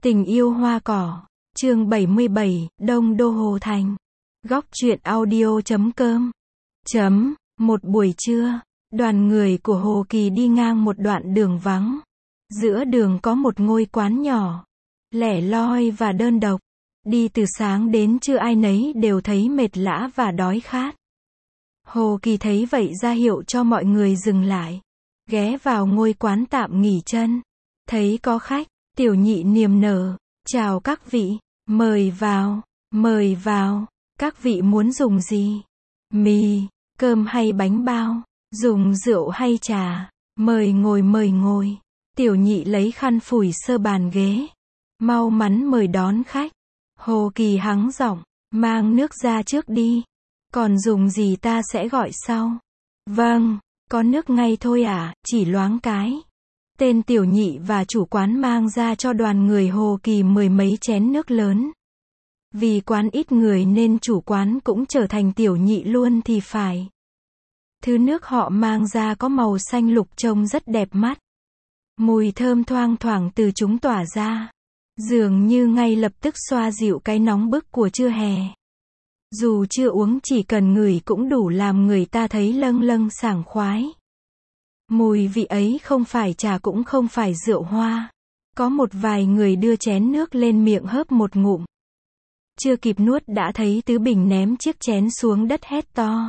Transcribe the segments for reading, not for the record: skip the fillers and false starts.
Tình yêu hoa cỏ, chương 77, Đông Đô Hồ Thành. Góc truyện audio.com. Một buổi trưa, đoàn người của Hồ Kỳ đi ngang một đoạn đường vắng. Giữa đường có một ngôi quán nhỏ, lẻ loi và đơn độc. Đi từ sáng đến trưa ai nấy đều thấy mệt lả và đói khát. Hồ Kỳ thấy vậy ra hiệu cho mọi người dừng lại. Ghé vào ngôi quán tạm nghỉ chân. Thấy có khách, Tiểu Nhị niềm nở, chào các vị, mời vào, các vị muốn dùng gì? Mì, cơm hay bánh bao, dùng rượu hay trà, mời ngồi. Tiểu Nhị lấy khăn phủi sơ bàn ghế, mau mắn mời đón khách. Hồ Kỳ hắng giọng, mang nước ra trước đi, còn dùng gì ta sẽ gọi sau. Vâng, có nước ngay thôi à, chỉ loáng cái. Tên Tiểu Nhị và chủ quán mang ra cho đoàn người Hồ Kỳ 10 mấy chén nước lớn. Vì quán ít người nên chủ quán cũng trở thành Tiểu Nhị luôn thì phải. Thứ nước họ mang ra có màu xanh lục trông rất đẹp mắt. Mùi thơm thoang thoảng từ chúng tỏa ra, dường như ngay lập tức xoa dịu cái nóng bức của trưa hè. Dù chưa uống chỉ cần ngửi cũng đủ làm người ta thấy lâng lâng sảng khoái. Mùi vị ấy không phải trà cũng không phải rượu hoa. Có một vài người đưa chén nước lên miệng hớp một ngụm. Chưa kịp nuốt đã thấy Tứ Bình ném chiếc chén xuống đất hét to.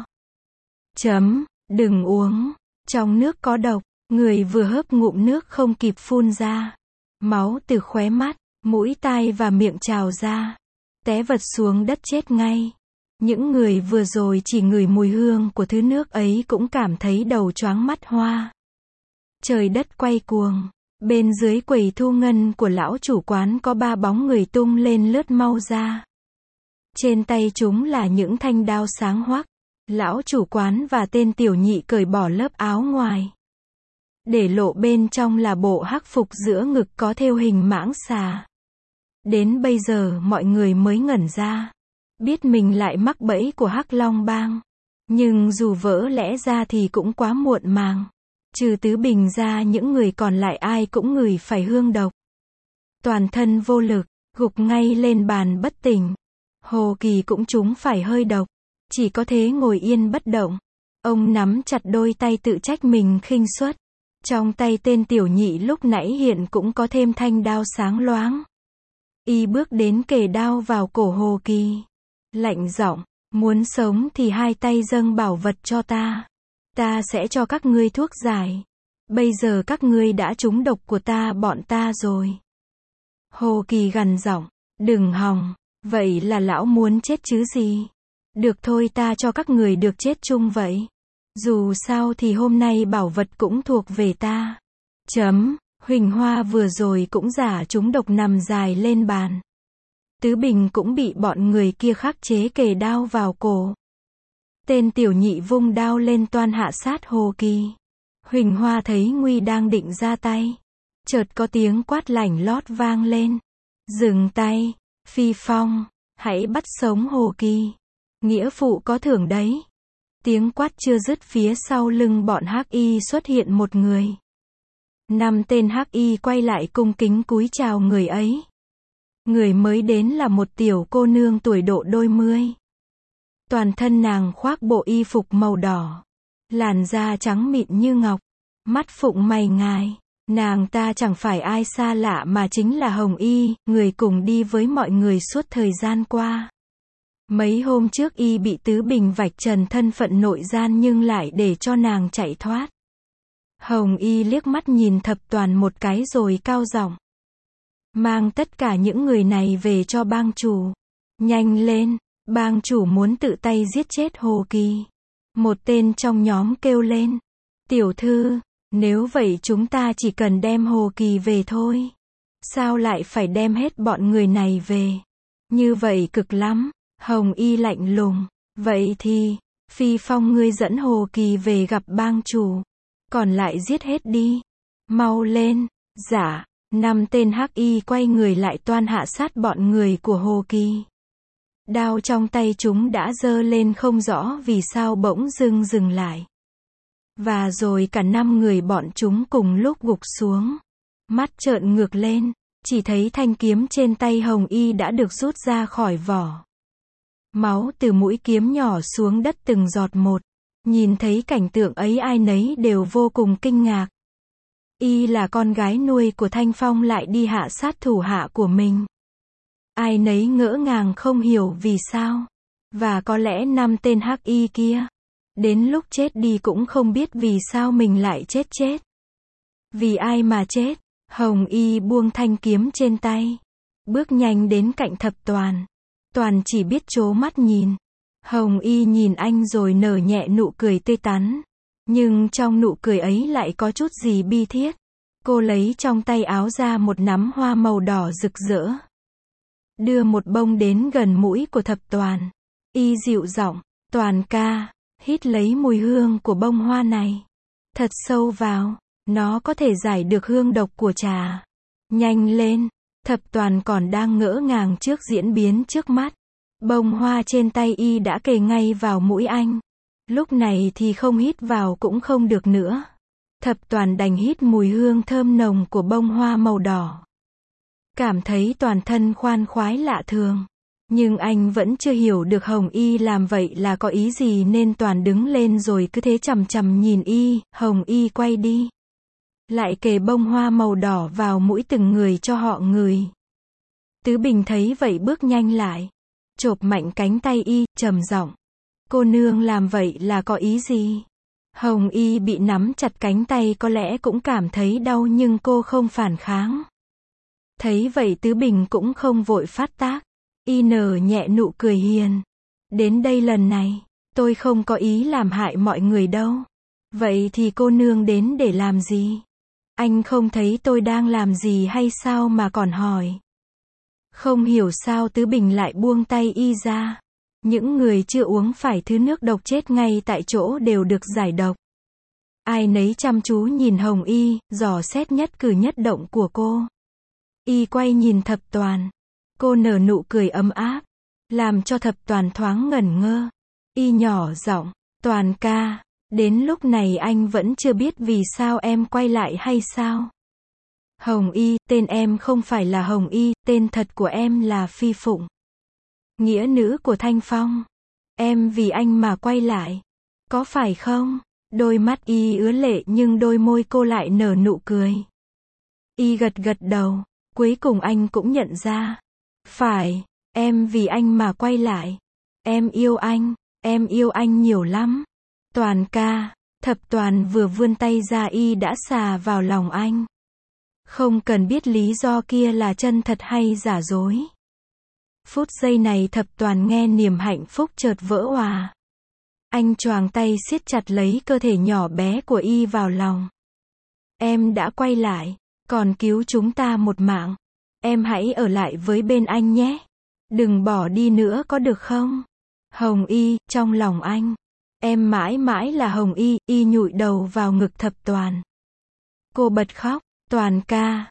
Đừng uống, trong nước có độc. Người vừa hớp ngụm nước không kịp phun ra. Máu từ khóe mắt, mũi tai và miệng trào ra. Té vật xuống đất chết ngay. Những người vừa rồi chỉ ngửi mùi hương của thứ nước ấy cũng cảm thấy đầu choáng mắt hoa. Trời đất quay cuồng. Bên dưới quầy thu ngân của lão chủ quán có 3 bóng người tung lên lướt mau ra. Trên tay chúng là những thanh đao sáng hoắc. Lão chủ quán và tên Tiểu Nhị cởi bỏ lớp áo ngoài. Để lộ bên trong là bộ hắc phục giữa ngực có thêu hình mãng xà. Đến bây giờ mọi người mới ngẩn ra. Biết mình lại mắc bẫy của Hắc Long Bang. Nhưng dù vỡ lẽ ra thì cũng quá muộn màng. Trừ Tứ Bình ra những người còn lại ai cũng ngửi phải hương độc. Toàn thân vô lực, gục ngay lên bàn bất tỉnh. Hồ Kỳ cũng trúng phải hơi độc. Chỉ có thế ngồi yên bất động. Ông nắm chặt đôi tay tự trách mình khinh suất. Trong tay tên Tiểu Nhị lúc nãy hiện cũng có thêm thanh đao sáng loáng. Y bước đến kề đao vào cổ Hồ Kỳ. Lạnh giọng, muốn sống thì hai tay dâng bảo vật cho ta. Ta sẽ cho các ngươi thuốc giải. Bây giờ các ngươi đã trúng độc của bọn ta rồi. Hồ Kỳ gằn giọng, đừng hòng, vậy là lão muốn chết chứ gì. Được thôi, ta cho các người được chết chung vậy. Dù sao thì hôm nay bảo vật cũng thuộc về ta. Huỳnh Hoa vừa rồi cũng giả trúng độc nằm dài lên bàn. Tứ Bình cũng bị bọn người kia khắc chế kề đao vào cổ. Tên Tiểu Nhị vung đao lên toan hạ sát Hồ Kỳ. Huỳnh Hoa thấy nguy đang định ra tay. Chợt có tiếng quát lảnh lót vang lên. Dừng tay, Phi Phong, hãy bắt sống Hồ Kỳ. Nghĩa phụ có thưởng đấy. Tiếng quát chưa dứt, phía sau lưng bọn hắc y xuất hiện một người. 5 tên hắc y quay lại cung kính cúi chào người ấy. Người mới đến là một tiểu cô nương tuổi độ đôi mươi. Toàn thân nàng khoác bộ y phục màu đỏ. Làn da trắng mịn như ngọc. Mắt phụng mày ngài. Nàng ta chẳng phải ai xa lạ mà chính là Hồng Y, người cùng đi với mọi người suốt thời gian qua. Mấy hôm trước y bị Tứ Bình vạch trần thân phận nội gian nhưng lại để cho nàng chạy thoát. Hồng Y liếc mắt nhìn thập toàn một cái rồi cao giọng. Mang tất cả những người này về cho bang chủ. Nhanh lên, bang chủ muốn tự tay giết chết Hồ Kỳ. Một tên trong nhóm kêu lên. Tiểu thư, nếu vậy chúng ta chỉ cần đem Hồ Kỳ về thôi. Sao lại phải đem hết bọn người này về? Như vậy cực lắm. Hồng Y lạnh lùng. Vậy thì, Phi Phong ngươi dẫn Hồ Kỳ về gặp bang chủ. Còn lại giết hết đi. Mau lên. Dạ. 5 tên hắc y quay người lại toan hạ sát bọn người của Hồ Kỳ. Đao trong tay chúng đã giơ lên không rõ vì sao bỗng dừng lại. Và rồi cả 5 người bọn chúng cùng lúc gục xuống. Mắt trợn ngược lên. chỉ thấy thanh kiếm trên tay Hồng Y đã được rút ra khỏi vỏ. Máu từ mũi kiếm nhỏ xuống đất từng giọt một. Nhìn thấy cảnh tượng ấy ai nấy đều vô cùng kinh ngạc. Y là con gái nuôi của Thanh Phong lại đi hạ sát thủ hạ của mình. Ai nấy ngỡ ngàng không hiểu vì sao. Và có lẽ 5 tên hắc y kia, đến lúc chết đi cũng không biết vì sao mình lại chết. Vì ai mà chết? Hồng Y buông thanh kiếm trên tay, bước nhanh đến cạnh Thập Toàn. Toàn chỉ biết trố mắt nhìn. Hồng Y nhìn anh rồi nở nhẹ nụ cười tươi tắn. Nhưng trong nụ cười ấy lại có chút gì bi thiết. Cô lấy trong tay áo ra một nắm hoa màu đỏ rực rỡ. Đưa một bông đến gần mũi của Thập Toàn. Y dịu giọng, Toàn ca, hít lấy mùi hương của bông hoa này. Thật sâu vào, nó có thể giải được hương độc của trà. Nhanh lên, Thập Toàn còn đang ngỡ ngàng trước diễn biến trước mắt. Bông hoa trên tay Y đã kề ngay vào mũi anh. Lúc này thì không hít vào cũng không được nữa. Thập Toàn đành hít mùi hương thơm nồng của bông hoa màu đỏ. Cảm thấy toàn thân khoan khoái lạ thường. Nhưng anh vẫn chưa hiểu được Hồng Y làm vậy là có ý gì nên Toàn đứng lên rồi cứ thế chằm chằm nhìn Y. Hồng Y quay đi. Lại kề bông hoa màu đỏ vào mũi từng người cho họ ngửi. Tứ Bình thấy vậy bước nhanh lại. Chộp mạnh cánh tay Y, trầm giọng. Cô nương làm vậy là có ý gì? Hồng Y bị nắm chặt cánh tay có lẽ cũng cảm thấy đau nhưng cô không phản kháng. Thấy vậy Tứ Bình cũng không vội phát tác. Y nở nhẹ nụ cười hiền. Đến đây lần này, tôi không có ý làm hại mọi người đâu. Vậy thì cô nương đến để làm gì? Anh không thấy tôi đang làm gì hay sao mà còn hỏi? Không hiểu sao Tứ Bình lại buông tay Y ra. Những người chưa uống phải thứ nước độc chết ngay tại chỗ đều được giải độc. Ai nấy chăm chú nhìn Hồng Y, dò xét nhất cử nhất động của cô. Y quay nhìn Thập Toàn. Cô nở nụ cười ấm áp, làm cho Thập Toàn thoáng ngẩn ngơ. Y nhỏ giọng, Toàn ca, đến lúc này anh vẫn chưa biết vì sao em quay lại hay sao? Hồng Y, tên em không phải là Hồng Y, tên thật của em là Phi Phụng. Nghĩa nữ của Thanh Phong. Em vì anh mà quay lại. Có phải không? Đôi mắt Y ứa lệ nhưng đôi môi cô lại nở nụ cười. Y gật gật đầu. Cuối cùng anh cũng nhận ra. Phải, em vì anh mà quay lại. Em yêu anh nhiều lắm. Toàn ca, Thập Toàn vừa vươn tay ra Y đã xà vào lòng anh. Không cần biết lý do kia là chân thật hay giả dối. Phút giây này Thập Toàn nghe niềm hạnh phúc chợt vỡ òa. Anh choàng tay siết chặt lấy cơ thể nhỏ bé của Y vào lòng. Em đã quay lại, còn cứu chúng ta một mạng. Em hãy ở lại với bên anh nhé. Đừng bỏ đi nữa có được không? Hồng Y, trong lòng anh. Em mãi mãi là Hồng Y. Y nhụi đầu vào ngực Thập Toàn. Cô bật khóc. Toàn ca,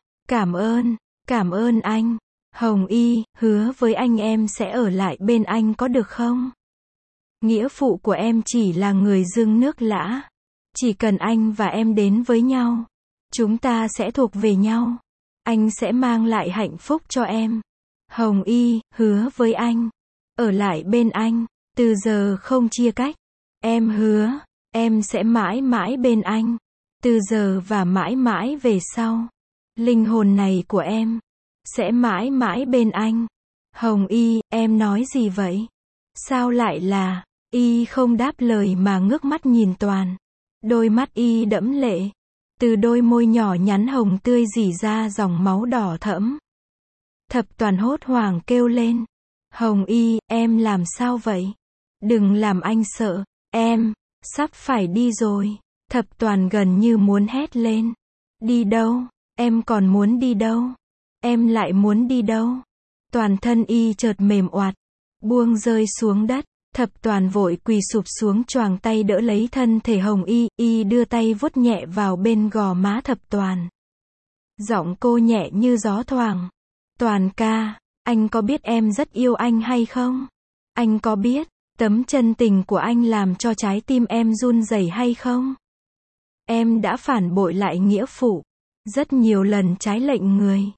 cảm ơn anh. Hồng Y, hứa với anh em sẽ ở lại bên anh có được không? Nghĩa phụ của em chỉ là người dưng nước lã. Chỉ cần anh và em đến với nhau, chúng ta sẽ thuộc về nhau. Anh sẽ mang lại hạnh phúc cho em. Hồng Y, hứa với anh. Ở lại bên anh, từ giờ không chia cách. Em hứa, em sẽ mãi mãi bên anh. Từ giờ và mãi mãi về sau. Linh hồn này của em sẽ mãi mãi bên anh. Hồng Y, em nói gì vậy? Sao lại là? Y không đáp lời mà ngước mắt nhìn Toàn. Đôi mắt Y đẫm lệ. Từ đôi môi nhỏ nhắn hồng tươi rỉ ra dòng máu đỏ thẫm. Thập Toàn hốt hoảng kêu lên. Hồng Y, em làm sao vậy? Đừng làm anh sợ. Em sắp phải đi rồi. Thập Toàn gần như muốn hét lên. Đi đâu? Em còn muốn đi đâu? Em lại muốn đi đâu? Toàn thân Y chợt mềm oạt, buông rơi xuống đất. Thập Toàn vội quỳ sụp xuống choàng tay đỡ lấy thân thể Hồng Y. Y đưa tay vuốt nhẹ vào bên gò má Thập Toàn. Giọng cô nhẹ như gió thoảng. Toàn ca, anh có biết em rất yêu anh hay không? Anh có biết tấm chân tình của anh làm cho trái tim em run rẩy hay không? Em đã phản bội lại nghĩa phụ. Rất nhiều lần trái lệnh người.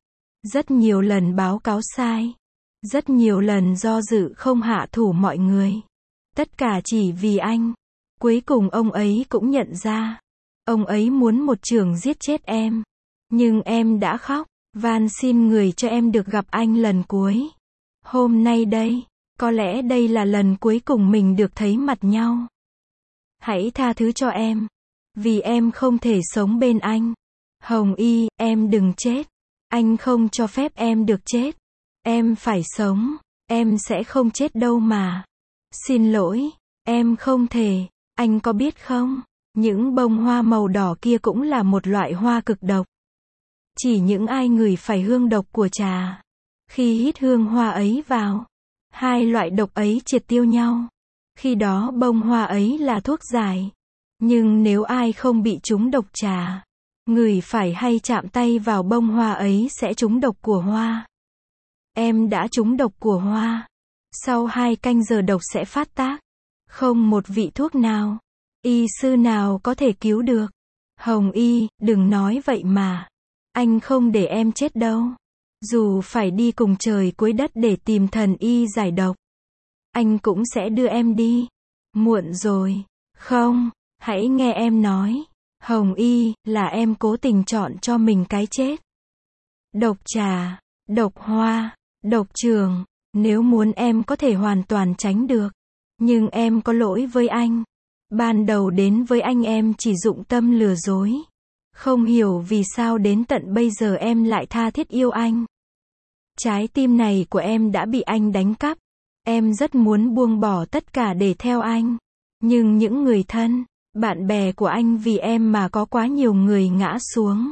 Rất nhiều lần báo cáo sai. Rất nhiều lần do dự không hạ thủ mọi người. Tất cả chỉ vì anh. Cuối cùng ông ấy cũng nhận ra. Ông ấy muốn một chưởng giết chết em. Nhưng em đã khóc, van xin người cho em được gặp anh lần cuối. Hôm nay đây, có lẽ đây là lần cuối cùng mình được thấy mặt nhau. Hãy tha thứ cho em. Vì em không thể sống bên anh. Hồng Y, em đừng chết. Anh không cho phép em được chết. Em phải sống. Em sẽ không chết đâu mà. Xin lỗi, em không thể. Anh có biết không? Những bông hoa màu đỏ kia cũng là một loại hoa cực độc. Chỉ những ai ngửi phải hương độc của trà. Khi hít hương hoa ấy vào, hai loại độc ấy triệt tiêu nhau. Khi đó bông hoa ấy là thuốc giải. Nhưng nếu ai không bị trúng độc trà, ngửi phải hay chạm tay vào bông hoa ấy sẽ trúng độc của hoa. Em đã trúng độc của hoa. Sau 2 canh giờ độc sẽ phát tác. Không một vị thuốc nào, y sư nào có thể cứu được. Hồng Y, đừng nói vậy mà. Anh không để em chết đâu. Dù phải đi cùng trời cuối đất để tìm thần y giải độc, anh cũng sẽ đưa em đi. Muộn rồi. Không, hãy nghe em nói. Hồng Y, là em cố tình chọn cho mình cái chết. Độc trà, độc hoa, độc trường. Nếu muốn em có thể hoàn toàn tránh được. Nhưng em có lỗi với anh. Ban đầu đến với anh em chỉ dụng tâm lừa dối. Không hiểu vì sao đến tận bây giờ em lại tha thiết yêu anh. Trái tim này của em đã bị anh đánh cắp. Em rất muốn buông bỏ tất cả để theo anh. Nhưng những người thân, bạn bè của anh vì em mà có quá nhiều người ngã xuống.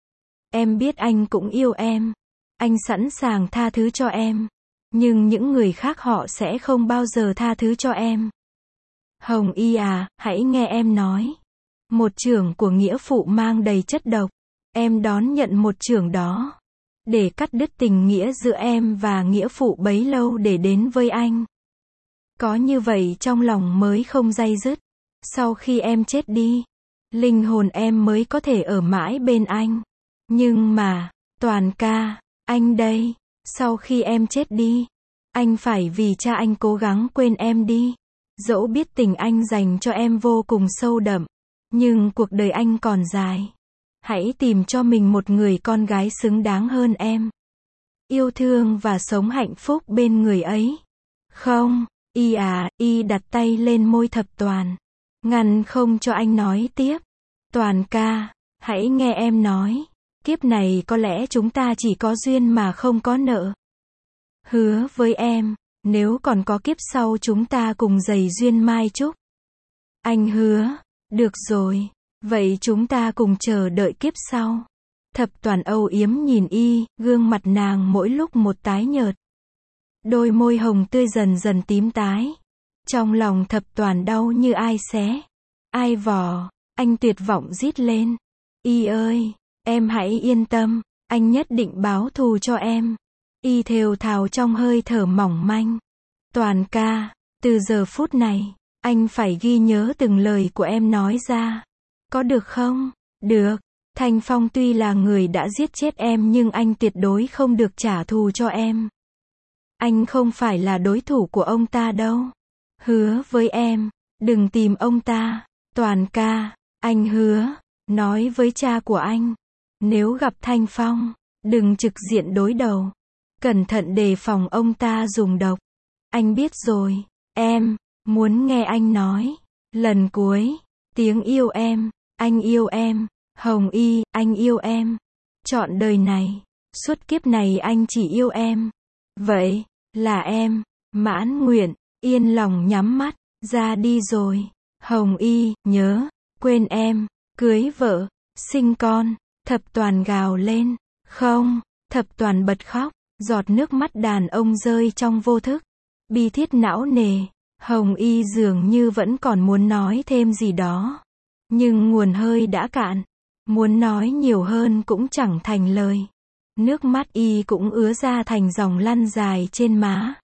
Em biết anh cũng yêu em. Anh sẵn sàng tha thứ cho em. Nhưng những người khác họ sẽ không bao giờ tha thứ cho em. Hồng Y à, hãy nghe em nói. Một chưởng của nghĩa phụ mang đầy chất độc. Em đón nhận một chưởng đó. Để cắt đứt tình nghĩa giữa em và nghĩa phụ bấy lâu để đến với anh. Có như vậy trong lòng mới không day dứt. Sau khi em chết đi, linh hồn em mới có thể ở mãi bên anh. Nhưng mà, Toàn ca, anh đây, sau khi em chết đi, anh phải vì cha anh cố gắng quên em đi. Dẫu biết tình anh dành cho em vô cùng sâu đậm, nhưng cuộc đời anh còn dài. Hãy tìm cho mình một người con gái xứng đáng hơn em. Yêu thương và sống hạnh phúc bên người ấy. Không, Y à, Y đặt tay lên môi Thập Toàn. Ngăn không cho anh nói tiếp. Toàn ca, hãy nghe em nói. Kiếp này có lẽ chúng ta chỉ có duyên mà không có nợ. Hứa với em, nếu còn có kiếp sau chúng ta cùng dày duyên mai chúc. Anh hứa. Được rồi. Vậy chúng ta cùng chờ đợi kiếp sau. Thập Toàn âu yếm nhìn Y, gương mặt nàng mỗi lúc một tái nhợt. Đôi môi hồng tươi dần dần tím tái. Trong lòng Thập Toàn đau như ai xé, ai vò, anh tuyệt vọng rít lên. Y ơi, em hãy yên tâm, anh nhất định báo thù cho em. Y thều thào trong hơi thở mỏng manh. Toàn ca, từ giờ phút này, anh phải ghi nhớ từng lời của em nói ra. Có được không? Được. Thanh Phong tuy là người đã giết chết em nhưng anh tuyệt đối không được trả thù cho em. Anh không phải là đối thủ của ông ta đâu. Hứa với em, đừng tìm ông ta. Toàn ca, anh hứa, nói với cha của anh. Nếu gặp Thanh Phong, đừng trực diện đối đầu. Cẩn thận đề phòng ông ta dùng độc. Anh biết rồi, em, muốn nghe anh nói. Lần cuối, tiếng yêu em, anh yêu em. Hồng Y, anh yêu em. Trọn đời này, suốt kiếp này anh chỉ yêu em. Vậy, là em, mãn nguyện, yên lòng nhắm mắt, ra đi rồi. Hồng Y, nhớ, quên em, cưới vợ, sinh con. Thập Toàn gào lên. Không, Thập Toàn bật khóc, giọt nước mắt đàn ông rơi trong vô thức. Bi thiết não nề. Hồng Y dường như vẫn còn muốn nói thêm gì đó. Nhưng nguồn hơi đã cạn. Muốn nói nhiều hơn cũng chẳng thành lời. Nước mắt Y cũng ứa ra thành dòng lăn dài trên má.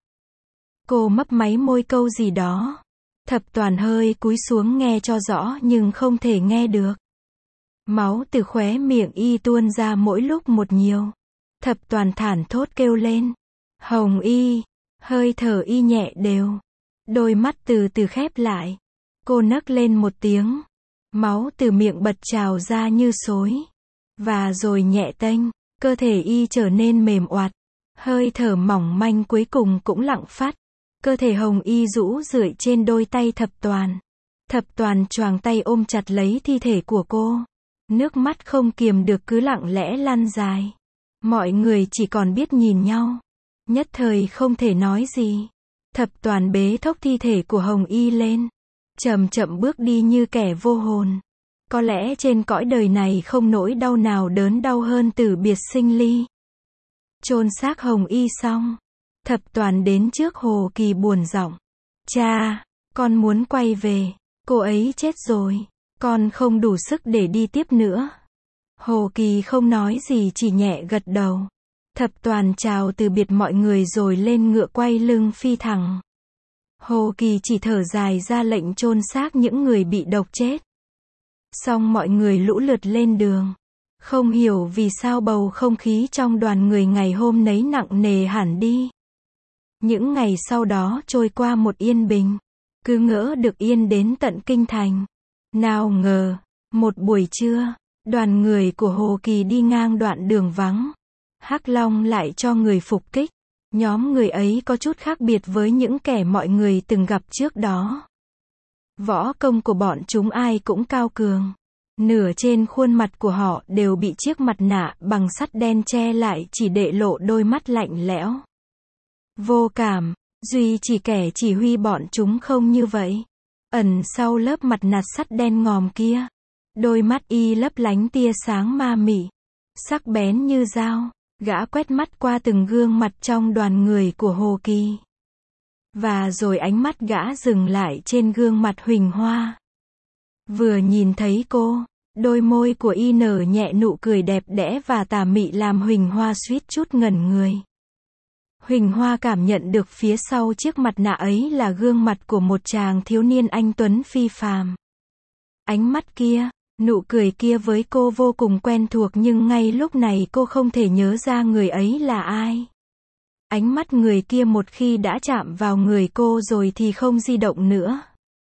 Cô mấp máy môi câu gì đó. Thập Toàn hơi cúi xuống nghe cho rõ nhưng không thể nghe được. Máu từ khóe miệng Y tuôn ra mỗi lúc một nhiều. Thập Toàn thản thốt kêu lên. Hồng Y, hơi thở y nhẹ đều. Đôi mắt từ từ khép lại. Cô nấc lên một tiếng. Máu từ miệng bật trào ra như xối. Và rồi nhẹ tênh, cơ thể y trở nên mềm oặt. Hơi thở mỏng manh cuối cùng cũng lặng phát. Cơ thể Hồng Y rũ rượi trên đôi tay Thập Toàn. Thập Toàn choàng tay ôm chặt lấy thi thể của cô. Nước mắt không kiềm được cứ lặng lẽ lăn dài. Mọi người chỉ còn biết nhìn nhau. Nhất thời không thể nói gì. Thập Toàn bế thốc thi thể của Hồng Y lên. Chậm chậm bước đi như kẻ vô hồn. Có lẽ trên cõi đời này không nỗi đau nào đớn đau hơn tử biệt sinh ly. Chôn xác Hồng Y xong. Thập Toàn đến trước Hồ Kỳ buồn giọng. Cha, con muốn quay về. Cô ấy chết rồi. Con không đủ sức để đi tiếp nữa. Hồ Kỳ không nói gì chỉ nhẹ gật đầu. Thập Toàn chào từ biệt mọi người rồi lên ngựa quay lưng phi thẳng. Hồ Kỳ chỉ thở dài ra lệnh chôn xác những người bị độc chết. Xong mọi người lũ lượt lên đường. Không hiểu vì sao bầu không khí trong đoàn người ngày hôm nấy nặng nề hẳn đi. Những ngày sau đó trôi qua một yên bình. Cứ ngỡ được yên đến tận kinh thành. Nào ngờ, một buổi trưa, đoàn người của Hồ Kỳ đi ngang đoạn đường vắng. Hắc Long lại cho người phục kích. Nhóm người ấy có chút khác biệt với những kẻ mọi người từng gặp trước đó. Võ công của bọn chúng ai cũng cao cường. Nửa trên khuôn mặt của họ đều bị chiếc mặt nạ bằng sắt đen che lại chỉ để lộ đôi mắt lạnh lẽo. Vô cảm, duy chỉ kẻ chỉ huy bọn chúng không như vậy. Ẩn sau lớp mặt nạ sắt đen ngòm kia. Đôi mắt y lấp lánh tia sáng ma mị. Sắc bén như dao. Gã quét mắt qua từng gương mặt trong đoàn người của Hồ Kỳ. Và rồi ánh mắt gã dừng lại trên gương mặt Huỳnh Hoa. Vừa nhìn thấy cô, đôi môi của y nở nhẹ nụ cười đẹp đẽ và tà mị làm Huỳnh Hoa suýt chút ngẩn người. Huỳnh Hoa cảm nhận được phía sau chiếc mặt nạ ấy là gương mặt của một chàng thiếu niên anh tuấn phi phàm. Ánh mắt kia, nụ cười kia với cô vô cùng quen thuộc nhưng ngay lúc này cô không thể nhớ ra người ấy là ai. Ánh mắt người kia một khi đã chạm vào người cô rồi thì không di động nữa.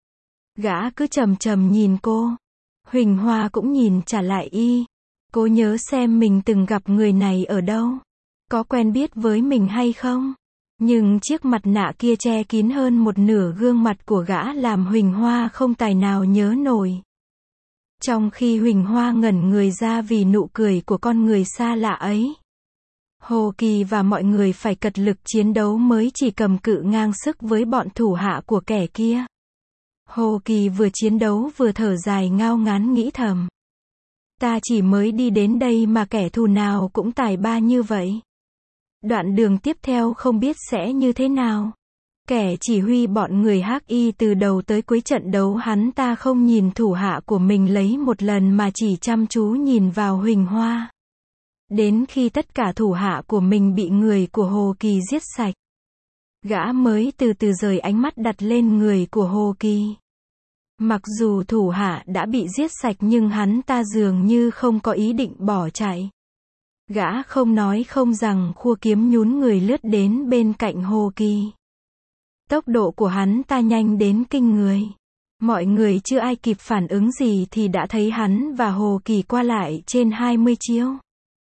Gã cứ chầm chầm nhìn cô. Huỳnh Hoa cũng nhìn trả lại y. Cô nhớ xem mình từng gặp người này ở đâu. Có quen biết với mình hay không? Nhưng chiếc mặt nạ kia che kín hơn một nửa gương mặt của gã làm Huỳnh Hoa không tài nào nhớ nổi. Trong khi Huỳnh Hoa ngẩn người ra vì nụ cười của con người xa lạ ấy. Hồ Kỳ và mọi người phải cật lực chiến đấu mới chỉ cầm cự ngang sức với bọn thủ hạ của kẻ kia. Hồ Kỳ vừa chiến đấu vừa thở dài ngao ngán nghĩ thầm. Ta chỉ mới đi đến đây mà kẻ thù nào cũng tài ba như vậy. Đoạn đường tiếp theo không biết sẽ như thế nào. Kẻ chỉ huy bọn người Hắc Y từ đầu tới cuối trận đấu hắn ta không nhìn thủ hạ của mình lấy một lần mà chỉ chăm chú nhìn vào Huỳnh Hoa. Đến khi tất cả thủ hạ của mình bị người của Hồ Kỳ giết sạch, gã mới từ từ rời ánh mắt đặt lên người của Hồ Kỳ. Mặc dù thủ hạ đã bị giết sạch nhưng hắn ta dường như không có ý định bỏ chạy. Gã không nói không rằng khua kiếm nhún người lướt đến bên cạnh Hồ Kỳ. Tốc độ của hắn ta nhanh đến kinh người. Mọi người chưa ai kịp phản ứng gì thì đã thấy hắn và Hồ Kỳ qua lại trên 20 chiêu.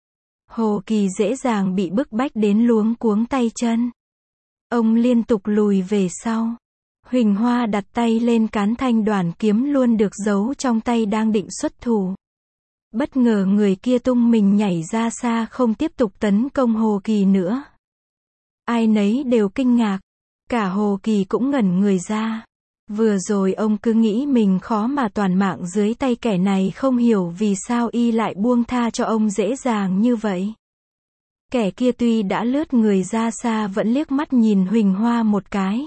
Hồ Kỳ dễ dàng bị bức bách đến luống cuống tay chân. Ông liên tục lùi về sau. Huỳnh Hoa đặt tay lên cán thanh đoàn kiếm luôn được giấu trong tay đang định xuất thủ. Bất ngờ người kia tung mình nhảy ra xa không tiếp tục tấn công Hồ Kỳ nữa. Ai nấy đều kinh ngạc. Cả Hồ Kỳ cũng ngẩn người ra. Vừa rồi ông cứ nghĩ mình khó mà toàn mạng dưới tay kẻ này không hiểu vì sao y lại buông tha cho ông dễ dàng như vậy. Kẻ kia tuy đã lướt người ra xa vẫn liếc mắt nhìn Huỳnh Hoa một cái.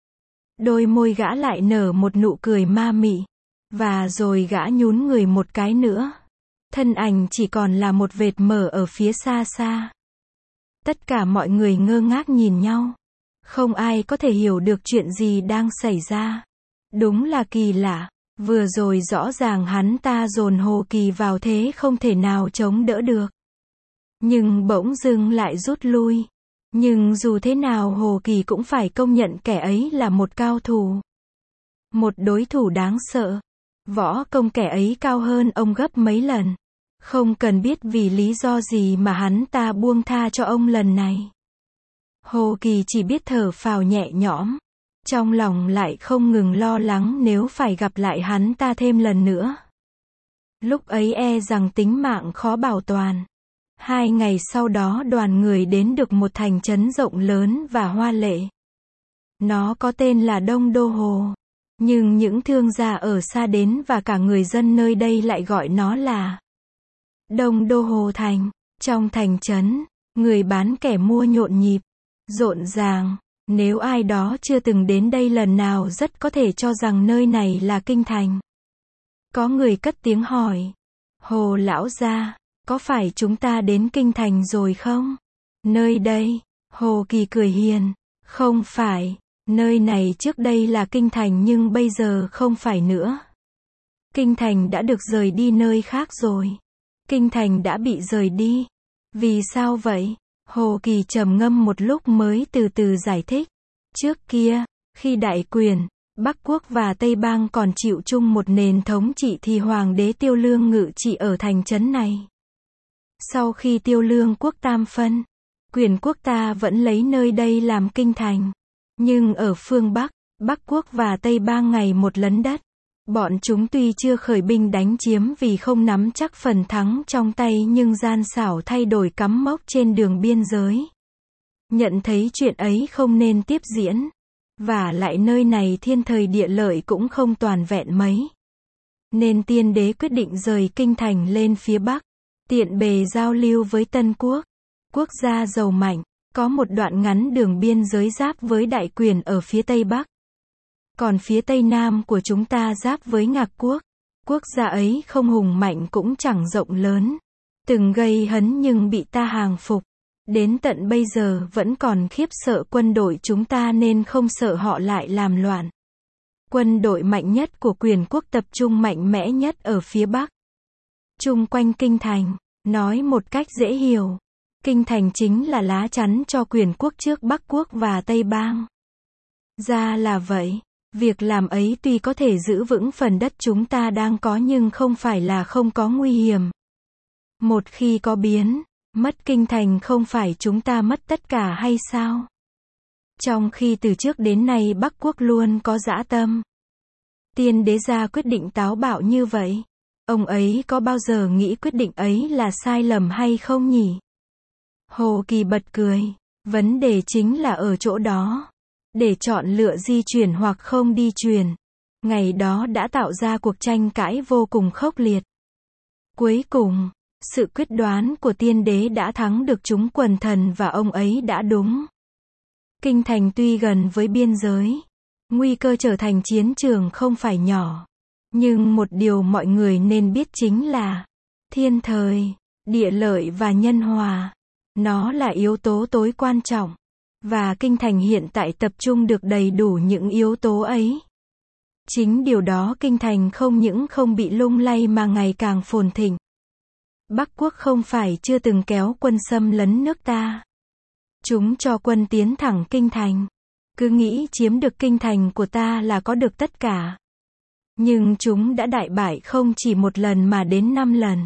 Đôi môi gã lại nở một nụ cười ma mị. Và rồi gã nhún người một cái nữa. Thân ảnh chỉ còn là một vệt mờ ở phía xa xa. Tất cả mọi người ngơ ngác nhìn nhau. Không ai có thể hiểu được chuyện gì đang xảy ra. Đúng là kỳ lạ. Vừa rồi rõ ràng hắn ta dồn Hồ Kỳ vào thế không thể nào chống đỡ được. nhưng bỗng dưng lại rút lui. Nhưng dù thế nào Hồ Kỳ cũng phải công nhận kẻ ấy là một cao thủ. Một đối thủ đáng sợ. Võ công kẻ ấy cao hơn ông gấp mấy lần. Không cần biết vì lý do gì mà hắn ta buông tha cho ông lần này. Hồ Kỳ chỉ biết thở phào nhẹ nhõm. Trong lòng lại không ngừng lo lắng nếu phải gặp lại hắn ta thêm lần nữa. Lúc ấy e rằng tính mạng khó bảo toàn. 2 ngày sau đó đoàn người đến được một thành trấn rộng lớn và hoa lệ. Nó có tên là Đông Đô Hồ. Nhưng những thương gia ở xa đến và cả người dân nơi đây lại gọi nó là Đông Đô Hồ Thành. Trong thành trấn, người bán kẻ mua nhộn nhịp, rộn ràng. Nếu ai đó chưa từng đến đây lần nào rất có thể cho rằng nơi này là kinh thành. Có người cất tiếng hỏi. Hồ lão gia, có phải chúng ta đến kinh thành rồi không? Nơi đây, Hồ Kỳ cười hiền. Không phải, nơi này trước đây là kinh thành nhưng bây giờ không phải nữa. Kinh thành đã được rời đi nơi khác rồi. Kinh thành đã bị rời đi. Vì sao vậy? Hồ Kỳ trầm ngâm một lúc mới từ từ giải thích. Trước kia, khi Đại Quyền, Bắc Quốc và Tây Bang còn chịu chung một nền thống trị thì Hoàng đế Tiêu Lương ngự trị ở thành trấn này. Sau khi Tiêu Lương quốc tam phân, Quyền quốc ta vẫn lấy nơi đây làm kinh thành. Nhưng ở phương Bắc, Bắc Quốc và Tây Bang ngày một lấn đất. Bọn chúng tuy chưa khởi binh đánh chiếm vì không nắm chắc phần thắng trong tay nhưng gian xảo thay đổi cắm mốc trên đường biên giới. Nhận thấy chuyện ấy không nên tiếp diễn. Và lại nơi này thiên thời địa lợi cũng không toàn vẹn mấy. Nên tiên đế quyết định rời kinh thành lên phía Bắc. Tiện bề giao lưu với Tân Quốc. Quốc gia giàu mạnh, có một đoạn ngắn đường biên giới giáp với Đại Quyền ở phía Tây Bắc. Còn phía Tây Nam của chúng ta giáp với Ngạc Quốc. Quốc gia ấy không hùng mạnh cũng chẳng rộng lớn. Từng gây hấn nhưng bị ta hàng phục. Đến tận bây giờ vẫn còn khiếp sợ quân đội chúng ta nên không sợ họ lại làm loạn. Quân đội mạnh nhất của Quyền quốc tập trung mạnh mẽ nhất ở phía Bắc. Chung quanh kinh thành, nói một cách dễ hiểu. Kinh thành chính là lá chắn cho Quyền quốc trước Bắc quốc và Tây Bang. Ra là vậy. Việc làm ấy tuy có thể giữ vững phần đất chúng ta đang có nhưng không phải là không có nguy hiểm. Một khi có biến, mất kinh thành không phải chúng ta mất tất cả hay sao? Trong khi từ trước đến nay Bắc quốc luôn có dã tâm. Tiên đế ra quyết định táo bạo như vậy. Ông ấy có bao giờ nghĩ quyết định ấy là sai lầm hay không nhỉ? Hồ Kỳ bật cười. Vấn đề chính là ở chỗ đó. Để chọn lựa di chuyển hoặc không đi chuyển. Ngày đó đã tạo ra cuộc tranh cãi vô cùng khốc liệt. Cuối cùng, sự quyết đoán của tiên đế đã thắng được chúng quần thần và ông ấy đã đúng. Kinh thành tuy gần với biên giới, nguy cơ trở thành chiến trường không phải nhỏ. Nhưng một điều mọi người nên biết chính là thiên thời, địa lợi và nhân hòa. Nó là yếu tố tối quan trọng. Và kinh thành hiện tại tập trung được đầy đủ những yếu tố ấy. Chính điều đó kinh thành không những không bị lung lay mà ngày càng phồn thịnh. Bắc quốc không phải chưa từng kéo quân xâm lấn nước ta. Chúng cho quân tiến thẳng kinh thành. Cứ nghĩ chiếm được kinh thành của ta là có được tất cả. Nhưng chúng đã đại bại không chỉ một lần mà đến 5 lần.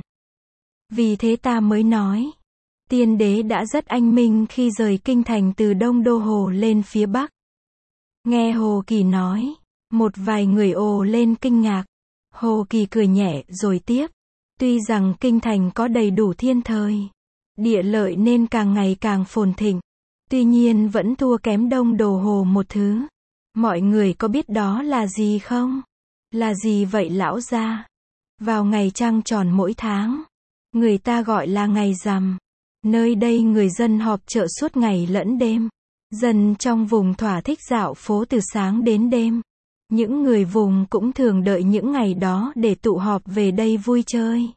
Vì thế ta mới nói. Tiên đế đã rất anh minh khi rời kinh thành từ Đông Đô Hồ lên phía Bắc. Nghe Hồ Kỳ nói, một vài người ồ lên kinh ngạc. Hồ Kỳ cười nhẹ rồi tiếp. Tuy rằng kinh thành có đầy đủ thiên thời, địa lợi nên càng ngày càng phồn thịnh. Tuy nhiên vẫn thua kém Đông Đô Hồ một thứ. Mọi người có biết đó là gì không? Là gì vậy lão gia? Vào ngày trăng tròn mỗi tháng, người ta gọi là ngày rằm. Nơi đây người dân họp chợ suốt ngày lẫn đêm. Dân trong vùng thỏa thích dạo phố từ sáng đến đêm. Những người vùng cũng thường đợi những ngày đó để tụ họp về đây vui chơi.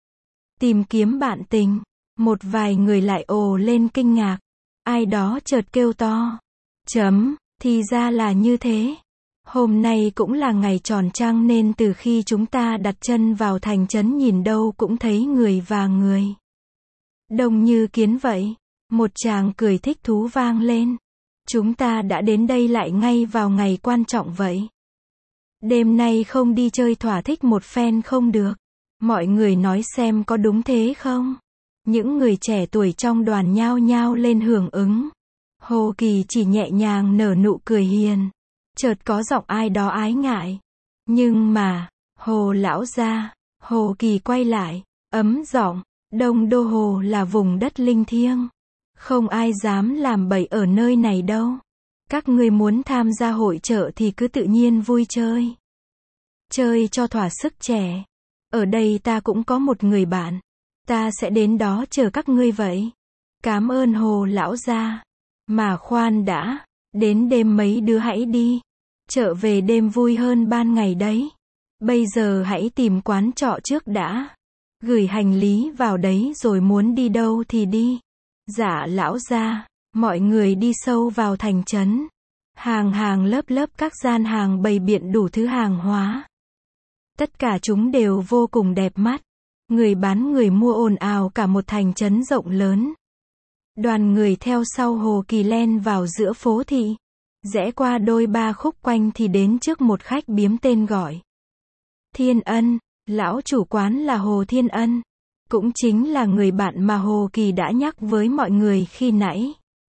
Tìm kiếm bạn tình. Một vài người lại ồ lên kinh ngạc. Ai đó chợt kêu to. Thì ra là như thế. Hôm nay cũng là ngày tròn trăng nên từ khi chúng ta đặt chân vào thành trấn nhìn đâu cũng thấy người và người. Đông như kiến vậy. Một tràng cười thích thú vang lên. Chúng ta đã đến đây lại ngay vào ngày quan trọng vậy. Đêm nay không đi chơi thỏa thích một phen không được. Mọi người nói xem có đúng thế không? Những người trẻ tuổi trong đoàn nhao nhao lên hưởng ứng. Hồ Kỳ chỉ nhẹ nhàng nở nụ cười hiền. Chợt có giọng ai đó ái ngại. Nhưng mà, Hồ lão gia, Hồ Kỳ quay lại, ấm giọng, Đông Đô Hồ là vùng đất linh thiêng. Không ai dám làm bậy ở nơi này đâu. Các ngươi muốn tham gia hội chợ thì cứ tự nhiên vui chơi. Chơi cho thỏa sức trẻ. Ở đây ta cũng có một người bạn. Ta sẽ đến đó chờ các ngươi vậy. Cảm ơn Hồ lão gia. Mà khoan đã, đến đêm mấy đứa hãy đi. Chợ về đêm vui hơn ban ngày đấy. Bây giờ hãy tìm quán trọ trước đã. Gửi hành lý vào đấy rồi muốn đi đâu thì đi. Dạ lão gia. Mọi người đi sâu vào thành trấn. Hàng hàng lớp lớp các gian hàng bày biện đủ thứ hàng hóa. Tất cả chúng đều vô cùng đẹp mắt. Người bán người mua ồn ào cả một thành trấn rộng lớn. Đoàn người theo sau Hồ Kỳ len vào giữa phố thị. Rẽ qua đôi ba khúc quanh thì đến trước một khách biếm tên gọi Thiên Ân. Lão chủ quán là Hồ Thiên Ân. Cũng chính là người bạn mà Hồ Kỳ đã nhắc với mọi người khi nãy.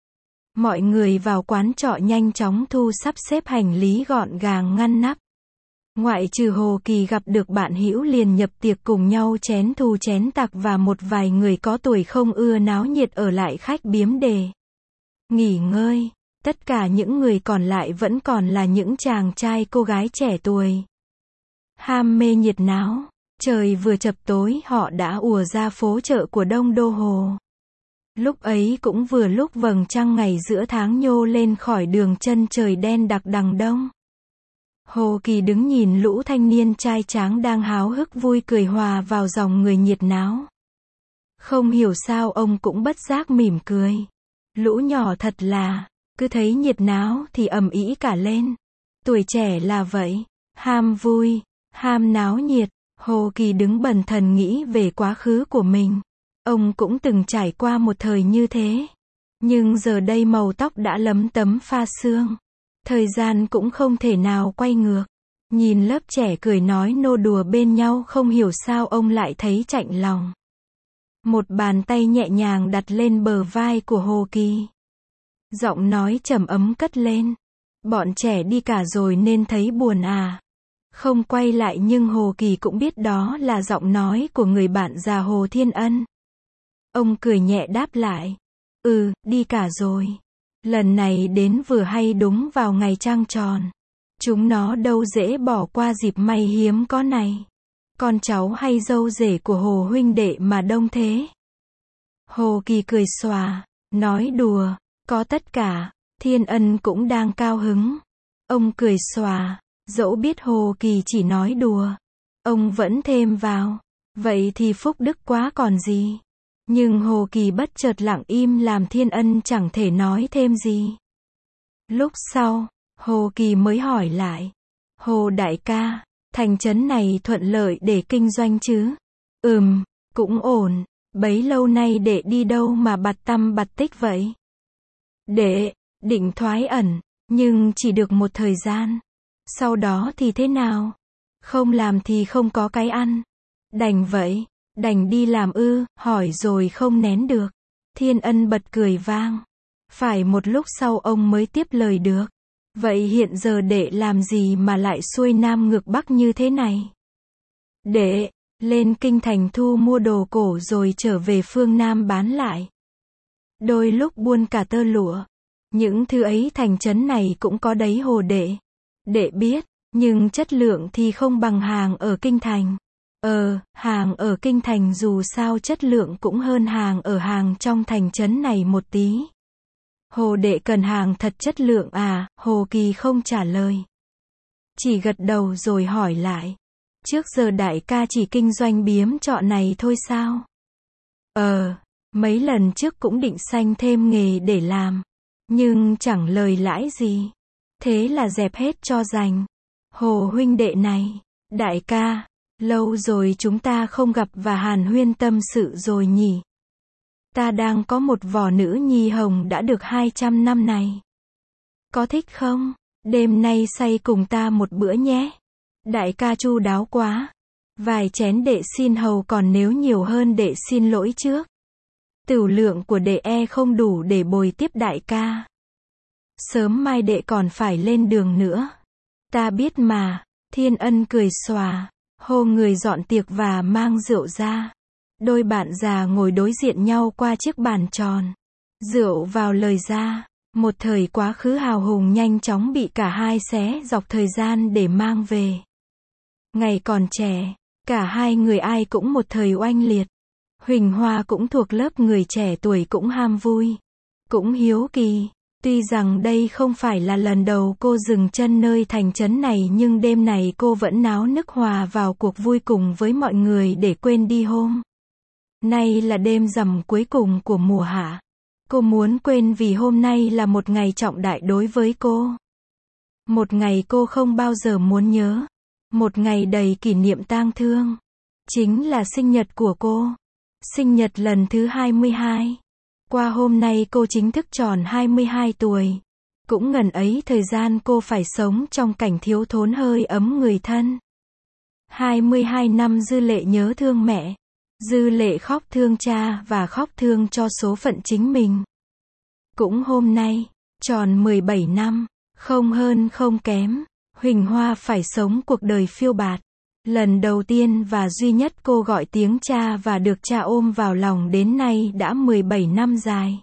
Mọi người vào quán trọ nhanh chóng thu sắp xếp hành lý gọn gàng ngăn nắp. Ngoại trừ Hồ Kỳ gặp được bạn hữu liền nhập tiệc cùng nhau chén thù chén tạc và một vài người có tuổi không ưa náo nhiệt ở lại khách biếm để nghỉ ngơi. Tất cả những người còn lại vẫn còn là những chàng trai cô gái trẻ tuổi. Ham mê nhiệt náo. Trời vừa chập tối họ đã ùa ra phố chợ của Đông Đô Hồ. Lúc ấy cũng vừa lúc vầng trăng ngày giữa tháng nhô lên khỏi đường chân trời đen đặc đằng đông. Hồ Kỳ đứng nhìn lũ thanh niên trai tráng đang háo hức vui cười hòa vào dòng người nhiệt náo. Không hiểu sao ông cũng bất giác mỉm cười. Lũ nhỏ thật là, cứ thấy nhiệt náo thì ầm ĩ cả lên. Tuổi trẻ là vậy, ham vui, ham náo nhiệt. Hồ Kỳ đứng bần thần nghĩ về quá khứ của mình. Ông cũng từng trải qua một thời như thế. Nhưng giờ đây màu tóc đã lấm tấm pha sương. Thời gian cũng không thể nào quay ngược. Nhìn lớp trẻ cười nói nô đùa bên nhau không hiểu sao ông lại thấy chạnh lòng. Một bàn tay nhẹ nhàng đặt lên bờ vai của Hồ Kỳ. Giọng nói trầm ấm cất lên. Bọn trẻ đi cả rồi nên thấy buồn à. Không quay lại nhưng Hồ Kỳ cũng biết đó là giọng nói của người bạn già Hồ Thiên Ân. Ông cười nhẹ đáp lại. Đi cả rồi. Lần này đến vừa hay đúng vào ngày trăng tròn. Chúng nó đâu dễ bỏ qua dịp may hiếm có này. Con cháu hay dâu rể của Hồ huynh đệ mà đông thế. Hồ Kỳ cười xòa, nói đùa, có tất cả. Thiên Ân cũng đang cao hứng. Ông cười xòa, dẫu biết Hồ Kỳ chỉ nói đùa. Ông vẫn thêm vào. Vậy thì phúc đức quá còn gì. Nhưng Hồ Kỳ bất chợt lặng im làm Thiên Ân chẳng thể nói thêm gì. Lúc sau, Hồ Kỳ mới hỏi lại. Hồ đại ca, thành trấn này thuận lợi để kinh doanh chứ? Cũng ổn. Bấy lâu nay đệ đi đâu mà bặt tăm bặt tích vậy? Đệ định thoái ẩn, nhưng chỉ được một thời gian. Sau đó thì thế nào? Không làm thì không có cái ăn. Đành vậy. Đành đi làm hỏi rồi không nén được. Thiên Ân bật cười vang. Phải một lúc sau ông mới tiếp lời được. Vậy hiện giờ đệ làm gì mà lại xuôi nam ngược bắc như thế này? Đệ lên kinh thành thu mua đồ cổ rồi trở về phương Nam bán lại. Đôi lúc buôn cả tơ lụa. Những thứ ấy thành trấn này cũng có đấy Hồ đệ. Đệ biết, nhưng chất lượng thì không bằng hàng ở kinh thành. Hàng ở kinh thành dù sao chất lượng cũng hơn hàng trong thành trấn này một tí. Hồ đệ cần hàng thật chất lượng à? Hồ Kỳ không trả lời. Chỉ gật đầu rồi hỏi lại. Trước giờ đại ca chỉ kinh doanh biếm trọ này thôi sao? Mấy lần trước cũng định sanh thêm nghề để làm. Nhưng chẳng lời lãi gì. Thế là dẹp hết cho dành. Hồ huynh đệ này, đại ca, lâu rồi chúng ta không gặp và hàn huyên tâm sự rồi nhỉ? Ta đang có một vỏ nữ nhi hồng đã được 200 năm này. Có thích không? Đêm nay say cùng ta một bữa nhé. Đại ca chu đáo quá. Vài chén đệ xin hầu, còn nếu nhiều hơn đệ xin lỗi trước. Tửu lượng của đệ không đủ để bồi tiếp đại ca. Sớm mai đệ còn phải lên đường nữa. Ta biết mà. Thiên Ân cười xòa, hô người dọn tiệc và mang rượu ra. Đôi bạn già ngồi đối diện nhau qua chiếc bàn tròn. Rượu vào lời ra. Một thời quá khứ hào hùng nhanh chóng bị cả hai xé dọc thời gian để mang về. Ngày còn trẻ, cả hai người ai cũng một thời oanh liệt. Huỳnh Hoa cũng thuộc lớp người trẻ tuổi, cũng ham vui, cũng hiếu kỳ. Tuy rằng đây không phải là lần đầu cô dừng chân nơi thành trấn này, nhưng đêm này cô vẫn náo nức hòa vào cuộc vui cùng với mọi người để quên đi hôm nay là đêm rằm cuối cùng của mùa hạ. Cô muốn quên vì hôm nay là một ngày trọng đại đối với cô. Một ngày cô không bao giờ muốn nhớ. Một ngày đầy kỷ niệm tang thương. Chính là sinh nhật của cô. Sinh nhật lần thứ 22. Qua hôm nay cô chính thức tròn 22 tuổi. Cũng ngần ấy thời gian cô phải sống trong cảnh thiếu thốn hơi ấm người thân. 22 năm Dư Lệ nhớ thương mẹ. Dư Lệ khóc thương cha và khóc thương cho số phận chính mình. Cũng hôm nay, tròn 17 năm, không hơn không kém, Huỳnh Hoa phải sống cuộc đời phiêu bạt. Lần đầu tiên và duy nhất cô gọi tiếng cha và được cha ôm vào lòng đến nay đã 17 năm dài.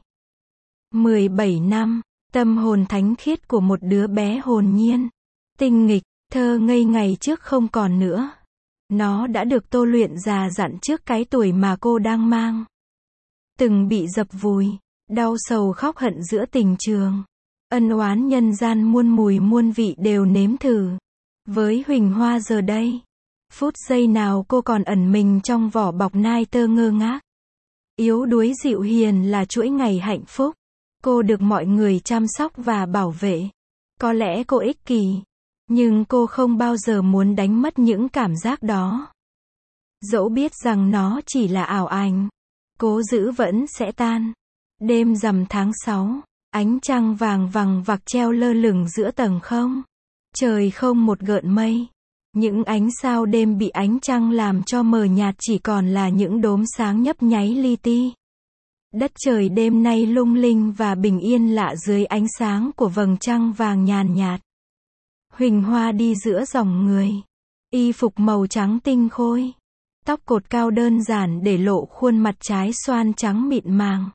17 năm, tâm hồn thánh khiết của một đứa bé hồn nhiên, tinh nghịch, thơ ngây ngày trước không còn nữa. Nó đã được tô luyện già dặn trước cái tuổi mà cô đang mang. Từng bị dập vùi, đau sầu khóc hận giữa tình trường. Ân oán nhân gian muôn mùi muôn vị đều nếm thử. Với Huỳnh Hoa giờ đây, phút giây nào cô còn ẩn mình trong vỏ bọc nai tơ ngơ ngác. Yếu đuối dịu hiền là chuỗi ngày hạnh phúc. Cô được mọi người chăm sóc và bảo vệ. Có lẽ cô ích kỷ, nhưng cô không bao giờ muốn đánh mất những cảm giác đó. Dẫu biết rằng nó chỉ là ảo ảnh, cố giữ vẫn sẽ tan. Đêm rằm tháng 6, ánh trăng vàng vằng vặc treo lơ lửng giữa tầng không. Trời không một gợn mây. Những ánh sao đêm bị ánh trăng làm cho mờ nhạt, chỉ còn là những đốm sáng nhấp nháy li ti. Đất trời đêm nay lung linh và bình yên lạ dưới ánh sáng của vầng trăng vàng nhàn nhạt. Huỳnh Hoa đi giữa dòng người. Y phục màu trắng tinh khôi. Tóc cột cao đơn giản để lộ khuôn mặt trái xoan trắng mịn màng.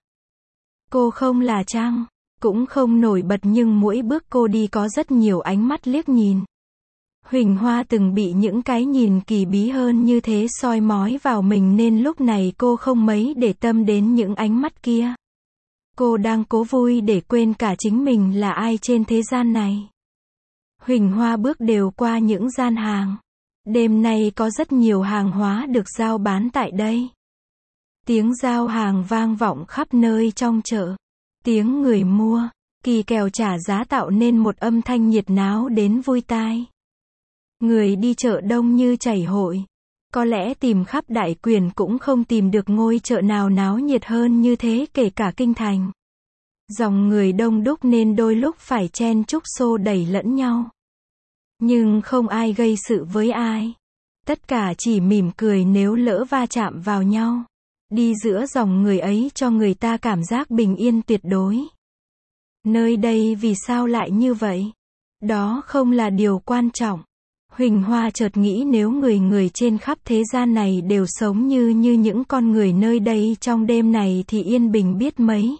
Cô không là trăng, cũng không nổi bật, nhưng mỗi bước cô đi có rất nhiều ánh mắt liếc nhìn. Huỳnh Hoa từng bị những cái nhìn kỳ bí hơn như thế soi mói vào mình, nên lúc này cô không mấy để tâm đến những ánh mắt kia. Cô đang cố vui để quên cả chính mình là ai trên thế gian này. Huỳnh Hoa bước đều qua những gian hàng. Đêm nay có rất nhiều hàng hóa được giao bán tại đây. Tiếng giao hàng vang vọng khắp nơi trong chợ. Tiếng người mua, kỳ kèo trả giá tạo nên một âm thanh nhiệt náo đến vui tai. Người đi chợ đông như chảy hội. Có lẽ tìm khắp Đại Quyền cũng không tìm được ngôi chợ nào náo nhiệt hơn như thế, kể cả kinh thành. Dòng người đông đúc nên đôi lúc phải chen chúc xô đẩy lẫn nhau. Nhưng không ai gây sự với ai. Tất cả chỉ mỉm cười nếu lỡ va chạm vào nhau. Đi giữa dòng người ấy cho người ta cảm giác bình yên tuyệt đối. Nơi đây vì sao lại như vậy? Đó không là điều quan trọng. Huỳnh Hoa chợt nghĩ nếu người trên khắp thế gian này đều sống như những con người nơi đây trong đêm này thì yên bình biết mấy.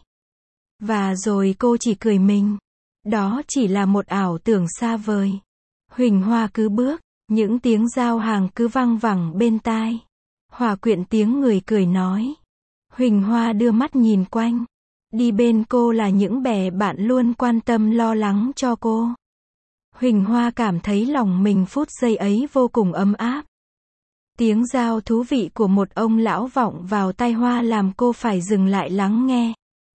Và rồi cô chỉ cười mình. Đó chỉ là một ảo tưởng xa vời. Huỳnh Hoa cứ bước, những tiếng giao hàng cứ văng vẳng bên tai. Hòa quyện tiếng người cười nói. Huỳnh Hoa đưa mắt nhìn quanh. Đi bên cô là những bè bạn luôn quan tâm lo lắng cho cô. Huỳnh Hoa cảm thấy lòng mình phút giây ấy vô cùng ấm áp. Tiếng giao thú vị của một ông lão vọng vào tai Hoa làm cô phải dừng lại lắng nghe.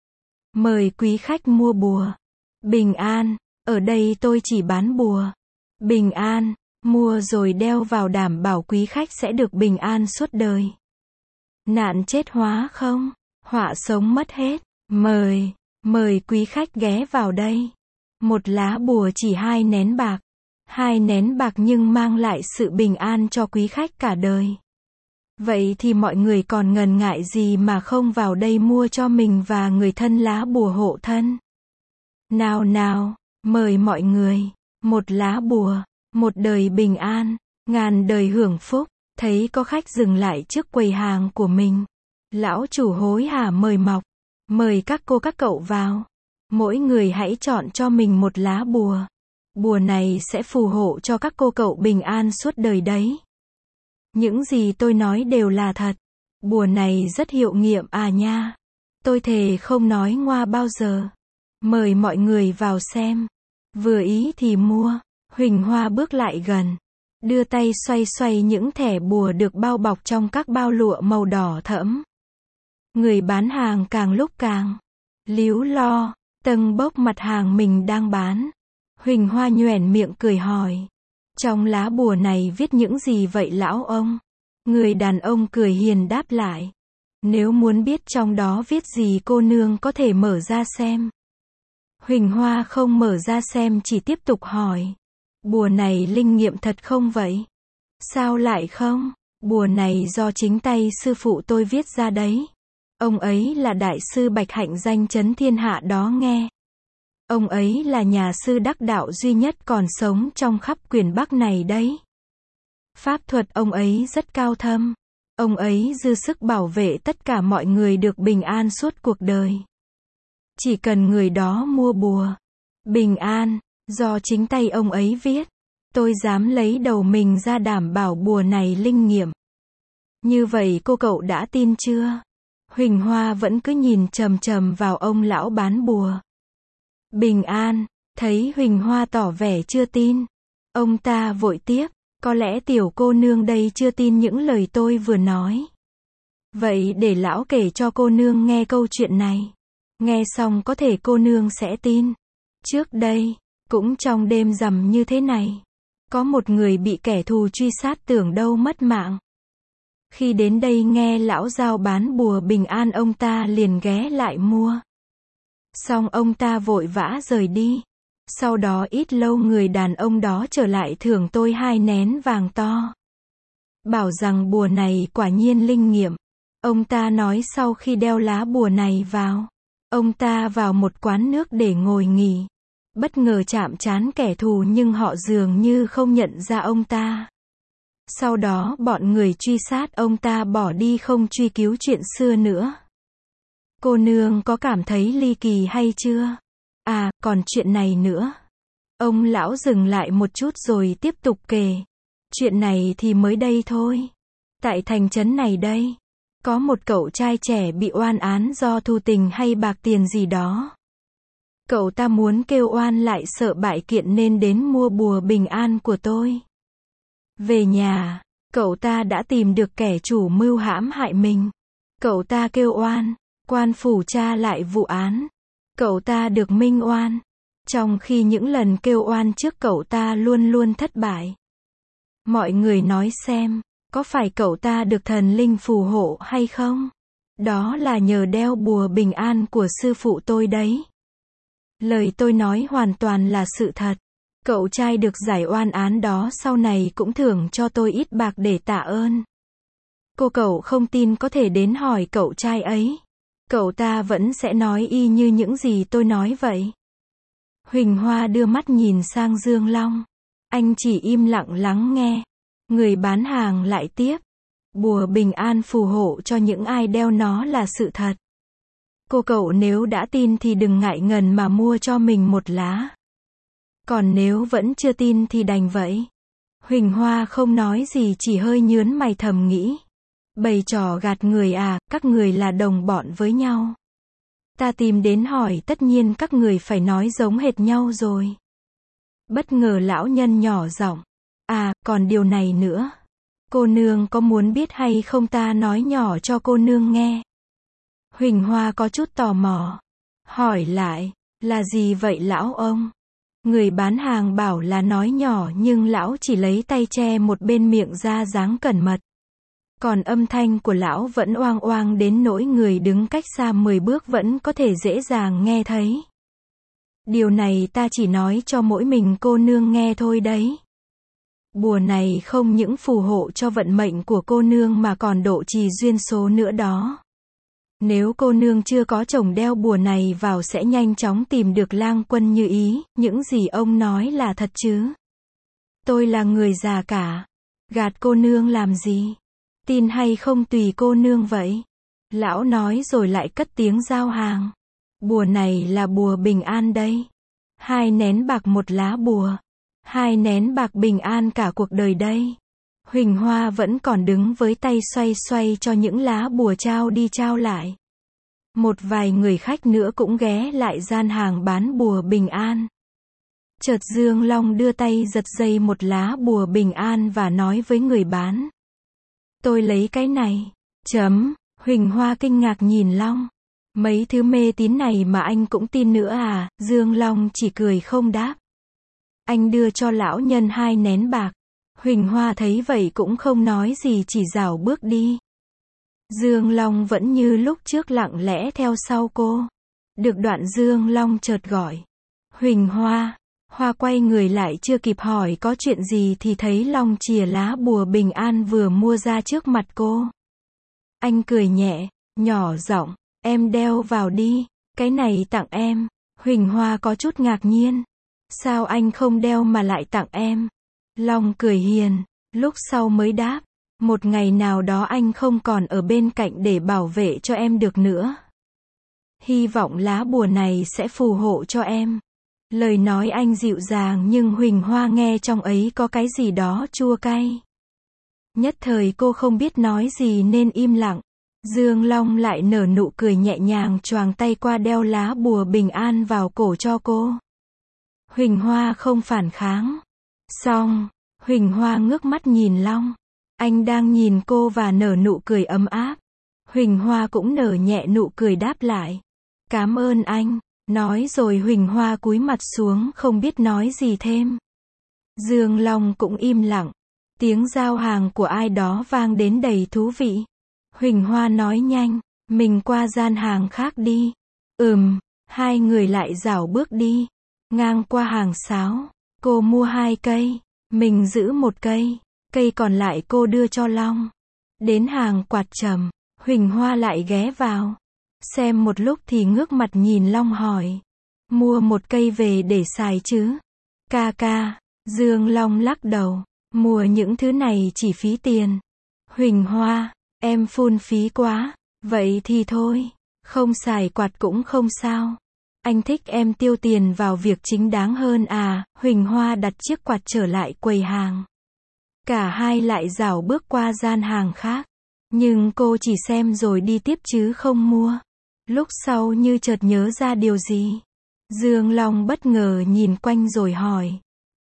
Mời quý khách mua bùa. Bình an, ở đây tôi chỉ bán bùa. Bình an, mua rồi đeo vào đảm bảo quý khách sẽ được bình an suốt đời. Nạn chết hóa không? họa sống mất hết. Mời quý khách ghé vào đây. Một lá bùa chỉ 2 nén bạc. 2 nén bạc nhưng mang lại sự bình an cho quý khách cả đời. Vậy thì mọi người còn ngần ngại gì mà không vào đây mua cho mình và người thân lá bùa hộ thân. Nào, mời mọi người. Một lá bùa, một đời bình an, ngàn đời hưởng phúc. Thấy có khách dừng lại trước quầy hàng của mình. Lão chủ hối hả mời mọc. Mời các cô các cậu vào. Mỗi người hãy chọn cho mình một lá bùa. Bùa này sẽ phù hộ cho các cô cậu bình an suốt đời đấy. Những gì tôi nói đều là thật. Bùa này rất hiệu nghiệm à nha. Tôi thề không nói ngoa bao giờ. Mời mọi người vào xem. Vừa ý thì mua. Huỳnh Hoa bước lại gần. Đưa tay xoay những thẻ bùa được bao bọc trong các bao lụa màu đỏ thẫm. Người bán hàng càng lúc càng líu lo, tâng bốc mặt hàng mình đang bán. Huỳnh Hoa nhoẻn miệng cười hỏi. Trong lá bùa này viết những gì vậy lão ông? Người đàn ông cười hiền đáp lại. Nếu muốn biết trong đó viết gì cô nương có thể mở ra xem. Huỳnh Hoa không mở ra xem chỉ tiếp tục hỏi. Bùa này linh nghiệm thật không vậy? Sao lại không? Bùa này do chính tay sư phụ tôi viết ra đấy. Ông ấy là đại sư Bạch Hạnh danh chấn thiên hạ đó nghe. Ông ấy là nhà sư đắc đạo duy nhất còn sống trong khắp quyền Bắc này đấy. Pháp thuật ông ấy rất cao thâm. Ông ấy dư sức bảo vệ tất cả mọi người được bình an suốt cuộc đời. Chỉ cần người đó mua bùa bình an, do chính tay ông ấy viết, tôi dám lấy đầu mình ra đảm bảo bùa này linh nghiệm. Như vậy cô cậu đã tin chưa? Huỳnh Hoa vẫn cứ nhìn chằm vào ông lão bán bùa. Bình an, thấy Huỳnh Hoa tỏ vẻ chưa tin. Ông ta vội tiếp, có lẽ tiểu cô nương đây chưa tin những lời tôi vừa nói. Vậy để lão kể cho cô nương nghe câu chuyện này. Nghe xong có thể cô nương sẽ tin. Trước đây, cũng trong đêm rằm như thế này, có một người bị kẻ thù truy sát tưởng đâu mất mạng. Khi đến đây nghe lão giao bán bùa bình an ông ta liền ghé lại mua. Xong ông ta vội vã rời đi. Sau đó ít lâu người đàn ông đó trở lại thưởng tôi 2 nén vàng to. Bảo rằng bùa này quả nhiên linh nghiệm. Ông ta nói sau khi đeo lá bùa này vào, ông ta vào một quán nước để ngồi nghỉ. Bất ngờ chạm trán kẻ thù nhưng họ dường như không nhận ra ông ta. Sau đó bọn người truy sát ông ta bỏ đi không truy cứu chuyện xưa nữa. Cô nương có cảm thấy ly kỳ hay chưa? À, còn chuyện này nữa. Ông lão dừng lại một chút rồi tiếp tục kể. Chuyện này thì mới đây thôi. Tại thành trấn này đây, có một cậu trai trẻ bị oan án do thù tình hay bạc tiền gì đó. Cậu ta muốn kêu oan lại sợ bại kiện nên đến mua bùa bình an của tôi. Về nhà, cậu ta đã tìm được kẻ chủ mưu hãm hại mình. Cậu ta kêu oan, quan phủ tra lại vụ án. Cậu ta được minh oan. Trong khi những lần kêu oan trước cậu ta luôn luôn thất bại. Mọi người nói xem, có phải cậu ta được thần linh phù hộ hay không? Đó là nhờ đeo bùa bình an của sư phụ tôi đấy. Lời tôi nói hoàn toàn là sự thật. Cậu trai được giải oan án đó sau này cũng thưởng cho tôi ít bạc để tạ ơn. Cô cậu không tin có thể đến hỏi cậu trai ấy. Cậu ta vẫn sẽ nói y như những gì tôi nói vậy. Huỳnh Hoa đưa mắt nhìn sang Dương Long. Anh chỉ im lặng lắng nghe. Người bán hàng lại tiếp. Bùa bình an phù hộ cho những ai đeo nó là sự thật. Cô cậu nếu đã tin thì đừng ngại ngần mà mua cho mình một lá. Còn nếu vẫn chưa tin thì đành vậy. Huỳnh Hoa không nói gì chỉ hơi nhớn mày thầm nghĩ. Bày trò gạt người à, các người là đồng bọn với nhau. Ta tìm đến hỏi tất nhiên các người phải nói giống hệt nhau rồi. Bất ngờ lão nhân nhỏ giọng. À, còn điều này nữa. Cô nương có muốn biết hay không ta nói nhỏ cho cô nương nghe. Huỳnh Hoa có chút tò mò. Hỏi lại, là gì vậy lão ông? Người bán hàng bảo là nói nhỏ nhưng lão chỉ lấy tay che một bên miệng ra dáng cẩn mật. Còn âm thanh của lão vẫn oang oang đến nỗi người đứng cách xa 10 bước vẫn có thể dễ dàng nghe thấy. Điều này ta chỉ nói cho mỗi mình cô nương nghe thôi đấy. Bùa này không những phù hộ cho vận mệnh của cô nương mà còn độ trì duyên số nữa đó. Nếu cô nương chưa có chồng đeo bùa này vào sẽ nhanh chóng tìm được lang quân như ý, những gì ông nói là thật chứ? Tôi là người già cả. Gạt cô nương làm gì? Tin hay không tùy cô nương vậy. Lão nói rồi lại cất tiếng giao hàng. Bùa này là bùa bình an đây. 2 nén bạc 1 lá bùa. 2 nén bạc bình an cả cuộc đời đây. Huỳnh Hoa vẫn còn đứng với tay xoay xoay cho những lá bùa trao đi trao lại. Một vài người khách nữa cũng ghé lại gian hàng bán bùa bình an. Chợt Dương Long đưa tay giật dây 1 lá bùa bình an và nói với người bán. Tôi lấy cái này. Huỳnh Hoa kinh ngạc nhìn Long. Mấy thứ mê tín này mà anh cũng tin nữa à? Dương Long chỉ cười không đáp. Anh đưa cho lão nhân 2 nén bạc. Huỳnh Hoa thấy vậy cũng không nói gì, chỉ rảo bước đi. Dương Long vẫn như lúc trước lặng lẽ theo sau cô. Được đoạn Dương Long chợt gọi. Huỳnh Hoa. Hoa quay người lại chưa kịp hỏi có chuyện gì thì thấy Long chìa lá bùa bình an vừa mua ra trước mặt cô. Anh cười nhẹ, nhỏ giọng, em đeo vào đi, cái này tặng em. Huỳnh Hoa có chút ngạc nhiên. Sao anh không đeo mà lại tặng em? Long cười hiền, lúc sau mới đáp. Một ngày nào đó anh không còn ở bên cạnh để bảo vệ cho em được nữa. Hy vọng lá bùa này sẽ phù hộ cho em. Lời nói anh dịu dàng nhưng Huỳnh Hoa nghe trong ấy có cái gì đó chua cay. Nhất thời cô không biết nói gì nên im lặng. Dương Long lại nở nụ cười nhẹ nhàng choàng tay qua đeo lá bùa bình an vào cổ cho cô. Huỳnh Hoa không phản kháng. Xong, Huỳnh Hoa ngước mắt nhìn Long. Anh đang nhìn cô và nở nụ cười ấm áp. Huỳnh Hoa cũng nở nhẹ nụ cười đáp lại. Cảm ơn anh. Nói rồi Huỳnh Hoa cúi mặt xuống không biết nói gì thêm. Dương Long cũng im lặng. Tiếng giao hàng của ai đó vang đến đầy thú vị. Huỳnh Hoa nói nhanh, mình qua gian hàng khác đi. Hai người lại rảo bước đi. Ngang qua hàng sáo, cô mua 2 cây, mình giữ 1 cây, cây còn lại cô đưa cho Long. Đến hàng quạt trầm, Huỳnh Hoa lại ghé vào. Xem một lúc thì ngước mặt nhìn Long hỏi. Mua 1 cây về để xài chứ? Ca. Dương Long lắc đầu. Mua những thứ này chỉ phí tiền. Huỳnh Hoa, em phung phí quá. Vậy thì thôi. Không xài quạt cũng không sao. Anh thích em tiêu tiền vào việc chính đáng hơn à? Huỳnh Hoa đặt chiếc quạt trở lại quầy hàng. Cả hai lại rảo bước qua gian hàng khác. Nhưng cô chỉ xem rồi đi tiếp chứ không mua. Lúc sau như chợt nhớ ra điều gì. Dương Long bất ngờ nhìn quanh rồi hỏi.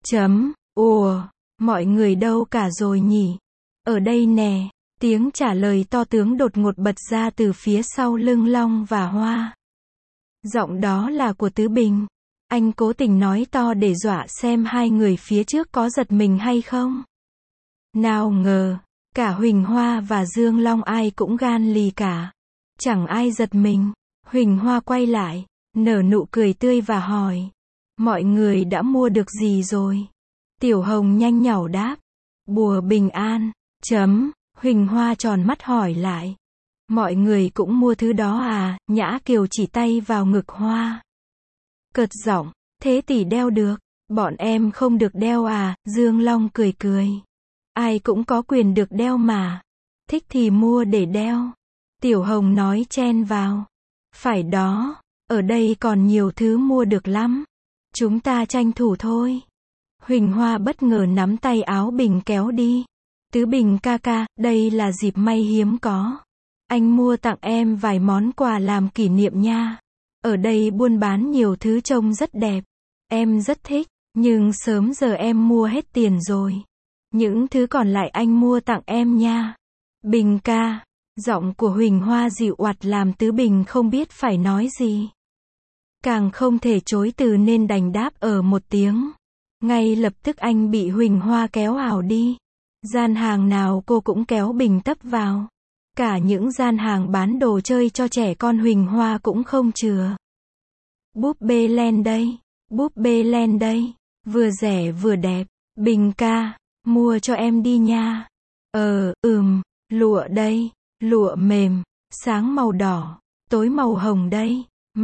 Ủa, mọi người đâu cả rồi nhỉ? Ở đây nè. Tiếng trả lời to tướng đột ngột bật ra từ phía sau lưng Long và Hoa. Giọng đó là của Tứ Bình. Anh cố tình nói to để dọa xem hai người phía trước có giật mình hay không. Nào ngờ, cả Huỳnh Hoa và Dương Long ai cũng gan lì cả. Chẳng ai giật mình. Huỳnh Hoa quay lại, nở nụ cười tươi và hỏi. Mọi người đã mua được gì rồi? Tiểu Hồng nhanh nhảu đáp. Bùa bình an. Huỳnh Hoa tròn mắt hỏi lại. Mọi người cũng mua thứ đó à? Nhã Kiều chỉ tay vào ngực Hoa. Cợt giọng, thế tỷ đeo được, bọn em không được đeo à? Dương Long cười cười. Ai cũng có quyền được đeo mà. Thích thì mua để đeo. Tiểu Hồng nói chen vào. Phải đó, ở đây còn nhiều thứ mua được lắm. Chúng ta tranh thủ thôi. Huỳnh Hoa bất ngờ nắm tay áo Bình kéo đi. Tứ Bình ca, đây là dịp may hiếm có. Anh mua tặng em vài món quà làm kỷ niệm nha. Ở đây buôn bán nhiều thứ trông rất đẹp. Em rất thích, nhưng sớm giờ em mua hết tiền rồi. Những thứ còn lại anh mua tặng em nha. Bình ca. Giọng của Huỳnh Hoa dịu oặt làm Tứ Bình không biết phải nói gì. Càng không thể chối từ nên đành đáp một tiếng. Ngay lập tức anh bị Huỳnh Hoa kéo ảo đi. Gian hàng nào cô cũng kéo Bình tấp vào. Cả những gian hàng bán đồ chơi cho trẻ con Huỳnh Hoa cũng không chừa. Búp bê len đây, búp bê len đây, vừa rẻ vừa đẹp. Bình ca, mua cho em đi nha. Lụa đây, lụa mềm, sáng màu đỏ, tối màu hồng đây.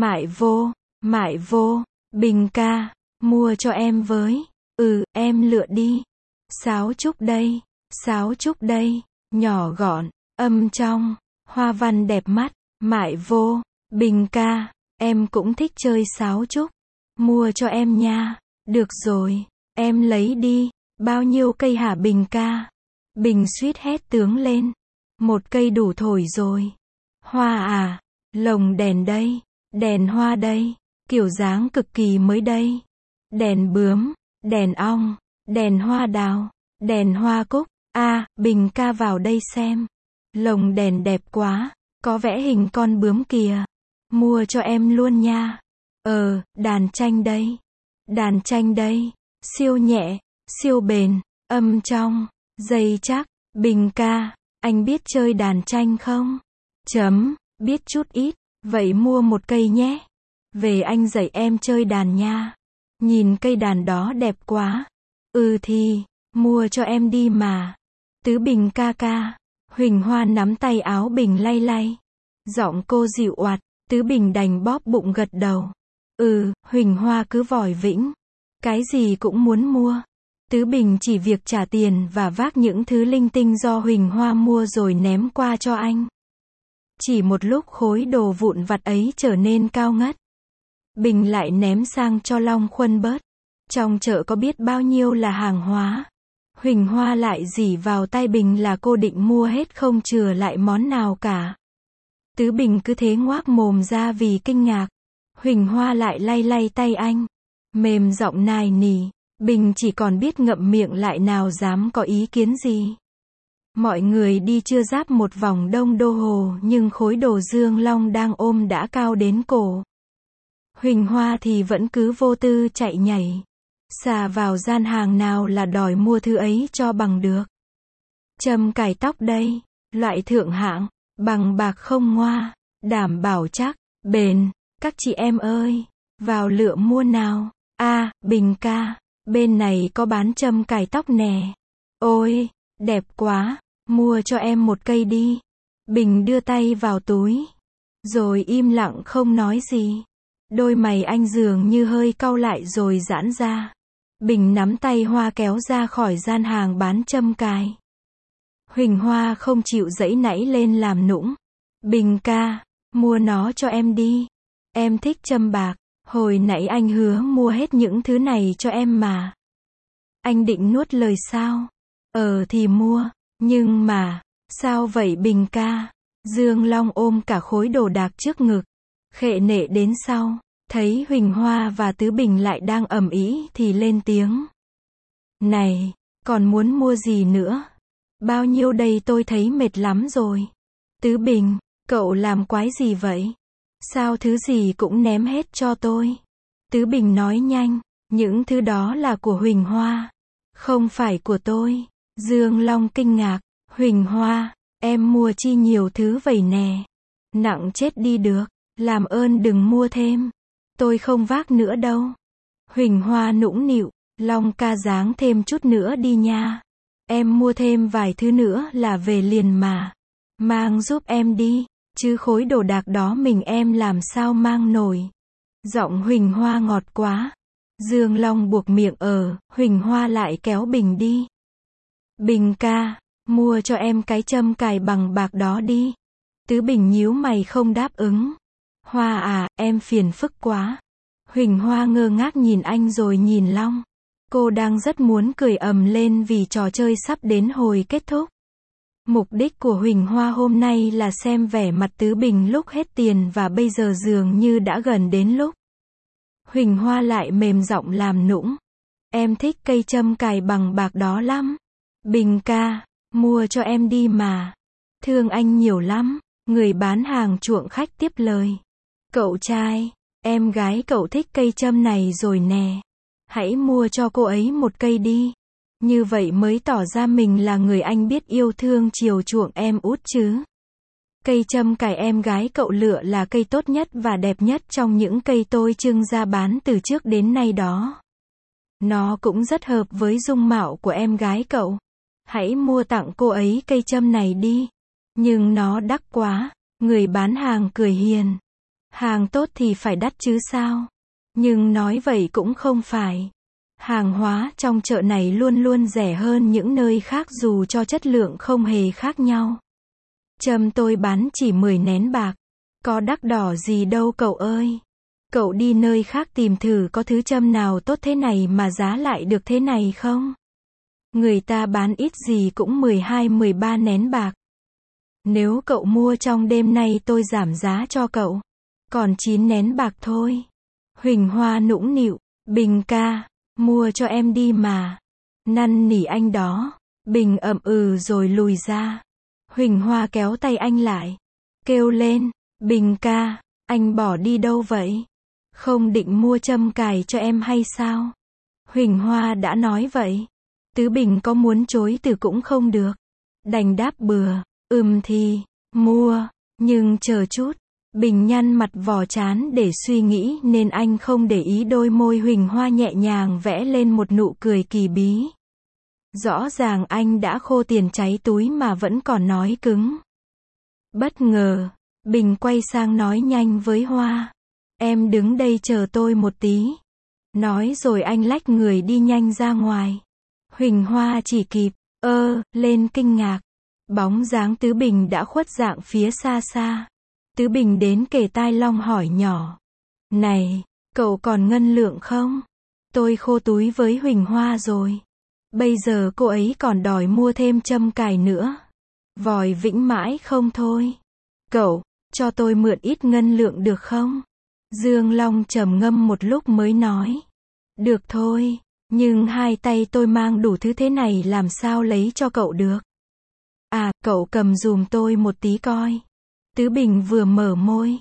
Mại vô, Bình ca, mua cho em với. Em lựa đi. Sáo trúc đây, nhỏ gọn, âm trong, hoa văn đẹp mắt. Mại vô, Bình ca, em cũng thích chơi sáo trúc. Mua cho em nha. Được rồi, em lấy đi. Bao nhiêu cây hả Bình ca? Bình suýt hét tướng lên. Một cây đủ thổi rồi. Hoa à? Lồng đèn đây, đèn hoa đây, kiểu dáng cực kỳ mới đây. Đèn bướm, đèn ong, đèn hoa đào, đèn hoa cúc. Bình ca vào đây xem. Lồng đèn đẹp quá, có vẽ hình con bướm kìa. Mua cho em luôn nha. Đàn tranh đây, siêu nhẹ, siêu bền, âm trong, dây chắc. Bình ca, anh biết chơi đàn tranh không? Biết chút ít, vậy mua một cây nhé. Về anh dạy em chơi đàn nha. Nhìn cây đàn đó đẹp quá. Thì, mua cho em đi mà. Tứ Bình ca ca. Huỳnh Hoa nắm tay áo Bình lay lay. Giọng cô dịu oặt, Tứ Bình đành bóp bụng gật đầu. Huỳnh Hoa cứ vòi vĩnh. Cái gì cũng muốn mua. Tứ Bình chỉ việc trả tiền và vác những thứ linh tinh do Huỳnh Hoa mua rồi ném qua cho anh. Chỉ một lúc khối đồ vụn vặt ấy trở nên cao ngất. Bình lại ném sang cho Long Khuân bớt. Trong chợ có biết bao nhiêu là hàng hóa. Huỳnh Hoa lại dỉ vào tay Bình là cô định mua hết không chừa lại món nào cả. Tứ Bình cứ thế ngoác mồm ra vì kinh ngạc. Huỳnh Hoa lại lay lay tay anh. Mềm giọng nài nỉ. Bình chỉ còn biết ngậm miệng lại nào dám có ý kiến gì. Mọi người đi chưa giáp một vòng Đông Đô Hồ nhưng khối đồ Dương Long đang ôm đã cao đến cổ. Huỳnh Hoa thì vẫn cứ vô tư chạy nhảy. Xà vào gian hàng nào là đòi mua thứ ấy cho bằng được. Châm cài tóc đây, loại thượng hạng, bằng bạc không ngoa, đảm bảo chắc, bền. Các chị em ơi, vào lựa mua nào. Bình ca, bên này có bán châm cài tóc nè. Ôi, đẹp quá, mua cho em một cây đi. Bình đưa tay vào túi, rồi im lặng không nói gì. Đôi mày anh dường như hơi cau lại rồi giãn ra. Bình nắm tay Hoa kéo ra khỏi gian hàng bán châm cài. Huỳnh Hoa không chịu giãy nảy lên làm nũng. Bình ca, mua nó cho em đi. Em thích châm bạc, hồi nãy anh hứa mua hết những thứ này cho em mà. Anh định nuốt lời sao? Thì mua, nhưng mà, sao vậy Bình ca? Dương Long ôm cả khối đồ đạc trước ngực, khệ nệ đến sau, thấy Huỳnh Hoa và Tứ Bình lại đang ầm ĩ thì lên tiếng. Này, còn muốn mua gì nữa? Bao nhiêu đây tôi thấy mệt lắm rồi. Tứ Bình, cậu làm quái gì vậy? Sao thứ gì cũng ném hết cho tôi? Tứ Bình nói nhanh, những thứ đó là của Huỳnh Hoa, không phải của tôi. Dương Long kinh ngạc, Huỳnh Hoa, em mua chi nhiều thứ vậy nè. Nặng chết đi được, làm ơn đừng mua thêm. Tôi không vác nữa đâu. Huỳnh Hoa nũng nịu, Long ca dáng thêm chút nữa đi nha. Em mua thêm vài thứ nữa là về liền mà. Mang giúp em đi, chứ khối đồ đạc đó mình em làm sao mang nổi. Giọng Huỳnh Hoa ngọt quá. Dương Long buộc miệng Huỳnh Hoa lại kéo Bình đi. Bình ca, mua cho em cái châm cài bằng bạc đó đi. Tứ Bình nhíu mày không đáp ứng. Hoa à, em phiền phức quá. Huỳnh Hoa ngơ ngác nhìn anh rồi nhìn Long. Cô đang rất muốn cười ầm lên vì trò chơi sắp đến hồi kết thúc. Mục đích của Huỳnh Hoa hôm nay là xem vẻ mặt Tứ Bình lúc hết tiền và bây giờ dường như đã gần đến lúc. Huỳnh Hoa lại mềm giọng làm nũng. Em thích cây châm cài bằng bạc đó lắm. Bình ca, mua cho em đi mà. Thương anh nhiều lắm. Người bán hàng chuộng khách tiếp lời. Cậu trai, em gái cậu thích cây châm này rồi nè. Hãy mua cho cô ấy một cây đi. Như vậy mới tỏ ra mình là người anh biết yêu thương chiều chuộng em út chứ. Cây châm cài em gái cậu lựa là cây tốt nhất và đẹp nhất trong những cây tôi trưng ra bán từ trước đến nay đó. Nó cũng rất hợp với dung mạo của em gái cậu. Hãy mua tặng cô ấy cây châm này đi. Nhưng nó đắt quá. Người bán hàng cười hiền. Hàng tốt thì phải đắt chứ sao? Nhưng nói vậy cũng không phải. Hàng hóa trong chợ này luôn luôn rẻ hơn những nơi khác dù cho chất lượng không hề khác nhau. Châm tôi bán chỉ 10 nén bạc. Có đắt đỏ gì đâu cậu ơi. Cậu đi nơi khác tìm thử có thứ châm nào tốt thế này mà giá lại được thế này không? Người ta bán ít gì cũng 12-13 nén bạc. Nếu cậu mua trong đêm nay tôi giảm giá cho cậu. Còn 9 nén bạc thôi. Huỳnh Hoa nũng nịu. Bình ca, mua cho em đi mà. Năn nỉ anh đó. Bình ậm ừ rồi lùi ra. Huỳnh Hoa kéo tay anh lại. Kêu lên. Bình ca, anh bỏ đi đâu vậy? Không định mua châm cài cho em hay sao? Huỳnh Hoa đã nói vậy. Tứ Bình có muốn chối từ cũng không được. Đành đáp bừa. Thì, mua. Nhưng chờ chút. Bình nhăn mặt vò trán để suy nghĩ nên anh không để ý đôi môi Huỳnh Hoa nhẹ nhàng vẽ lên một nụ cười kỳ bí. Rõ ràng anh đã khô tiền cháy túi mà vẫn còn nói cứng. Bất ngờ, Bình quay sang nói nhanh với Hoa. Em đứng đây chờ tôi một tí. Nói rồi anh lách người đi nhanh ra ngoài. Huỳnh Hoa chỉ kịp, lên kinh ngạc. Bóng dáng Tứ Bình đã khuất dạng phía xa xa. Tứ Bình đến kề tai Long hỏi nhỏ. Này, cậu còn ngân lượng không? Tôi khô túi với Huỳnh Hoa rồi. Bây giờ cô ấy còn đòi mua thêm châm cài nữa. Vòi vĩnh mãi không thôi. Cậu, cho tôi mượn ít ngân lượng được không? Dương Long trầm ngâm một lúc mới nói. Được thôi, nhưng hai tay tôi mang đủ thứ thế này làm sao lấy cho cậu được? À, cậu cầm dùm tôi một tí coi. Tứ Bình vừa mở môi.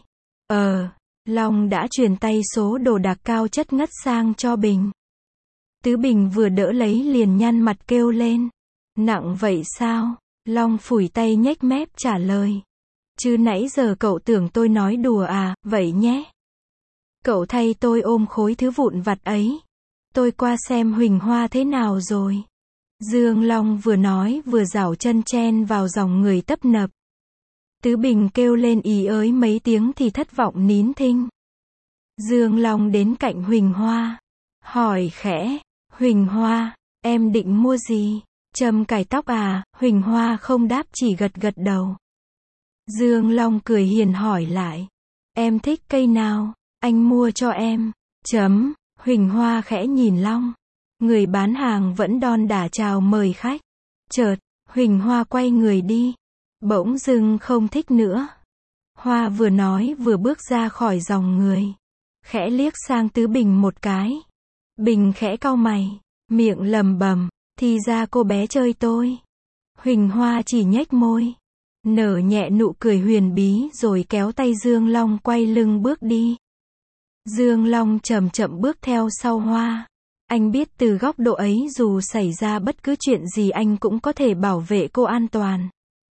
Long đã truyền tay số đồ đạc cao chất ngất sang cho Bình. Tứ Bình vừa đỡ lấy liền nhăn mặt kêu lên. Nặng vậy sao? Long phủi tay nhếch mép trả lời. Chứ nãy giờ cậu tưởng tôi nói đùa à, vậy nhé. Cậu thay tôi ôm khối thứ vụn vặt ấy. Tôi qua xem Huỳnh Hoa thế nào rồi. Dương Long vừa nói vừa giảo chân chen vào dòng người tấp nập. Tứ Bình kêu lên ý ới mấy tiếng thì thất vọng nín thinh. Dương Long đến cạnh Huỳnh Hoa. Hỏi khẽ. Huỳnh Hoa, em định mua gì? Châm cài tóc à? Huỳnh Hoa không đáp chỉ gật gật đầu. Dương Long cười hiền hỏi lại. Em thích cây nào? Anh mua cho em. Huỳnh Hoa khẽ nhìn Long. Người bán hàng vẫn đon đả chào mời khách. Chợt, Huỳnh Hoa quay người đi. Bỗng dưng không thích nữa. Hoa vừa nói vừa bước ra khỏi dòng người. Khẽ liếc sang Tứ Bình một cái. Bình khẽ cau mày. Miệng lầm bầm. Thì ra cô bé chơi tôi. Huỳnh Hoa chỉ nhếch môi. Nở nhẹ nụ cười huyền bí rồi kéo tay Dương Long quay lưng bước đi. Dương Long chậm chậm bước theo sau Hoa. Anh biết từ góc độ ấy dù xảy ra bất cứ chuyện gì anh cũng có thể bảo vệ cô an toàn.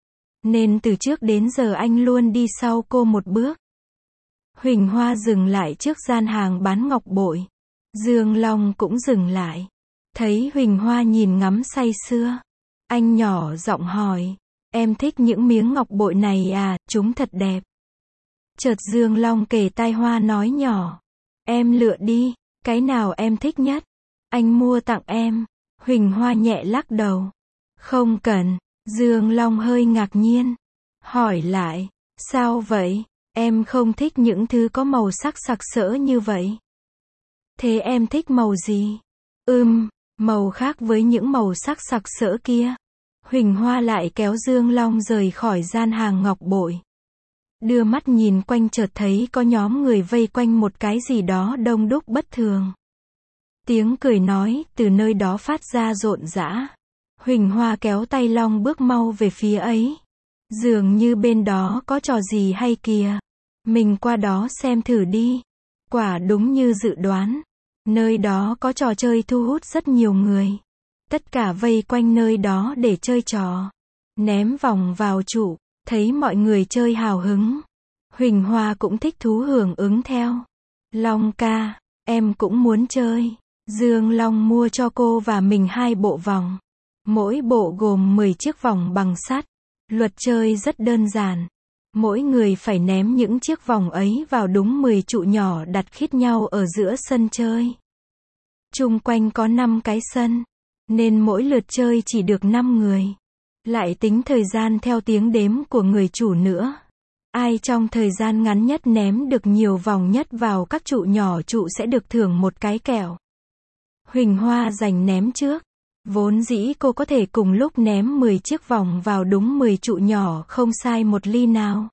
Nên từ trước đến giờ anh luôn đi sau cô một bước. Huỳnh Hoa dừng lại trước gian hàng bán ngọc bội. Dương Long cũng dừng lại. Thấy Huỳnh Hoa nhìn ngắm say sưa. Anh nhỏ giọng hỏi. Em thích những miếng ngọc bội này à, chúng thật đẹp. Chợt Dương Long kề tai Hoa nói nhỏ. Em lựa đi, cái nào em thích nhất? Anh mua tặng em. Huỳnh Hoa nhẹ lắc đầu. Không cần. Dương Long hơi ngạc nhiên. Hỏi lại. Sao vậy? Em không thích những thứ có màu sắc sặc sỡ như vậy. Thế em thích màu gì? Màu khác với những màu sắc sặc sỡ kia. Huỳnh Hoa lại kéo Dương Long rời khỏi gian hàng ngọc bội. Đưa mắt nhìn quanh chợt thấy có nhóm người vây quanh một cái gì đó đông đúc bất thường. Tiếng cười nói từ nơi đó phát ra rộn rã. Huỳnh Hoa kéo tay Long bước mau về phía ấy. Dường như bên đó có trò gì hay kìa. Mình qua đó xem thử đi. Quả đúng như dự đoán. Nơi đó có trò chơi thu hút rất nhiều người. Tất cả vây quanh nơi đó để chơi trò. Ném vòng vào trụ, thấy mọi người chơi hào hứng. Huỳnh Hoa cũng thích thú hưởng ứng theo. Long ca, em cũng muốn chơi. Dương Long mua cho cô và mình 2 bộ vòng. Mỗi bộ gồm 10 chiếc vòng bằng sắt. Luật chơi rất đơn giản. Mỗi người phải ném những chiếc vòng ấy vào đúng 10 trụ nhỏ đặt khít nhau ở giữa sân chơi. Chung quanh có 5 cái sân, nên mỗi lượt chơi chỉ được 5 người. Lại tính thời gian theo tiếng đếm của người chủ nữa. Ai trong thời gian ngắn nhất ném được nhiều vòng nhất vào các trụ nhỏ trụ sẽ được thưởng một cái kẹo. Huỳnh Hoa giành ném trước. Vốn dĩ cô có thể cùng lúc ném 10 chiếc vòng vào đúng 10 trụ nhỏ không sai một ly nào.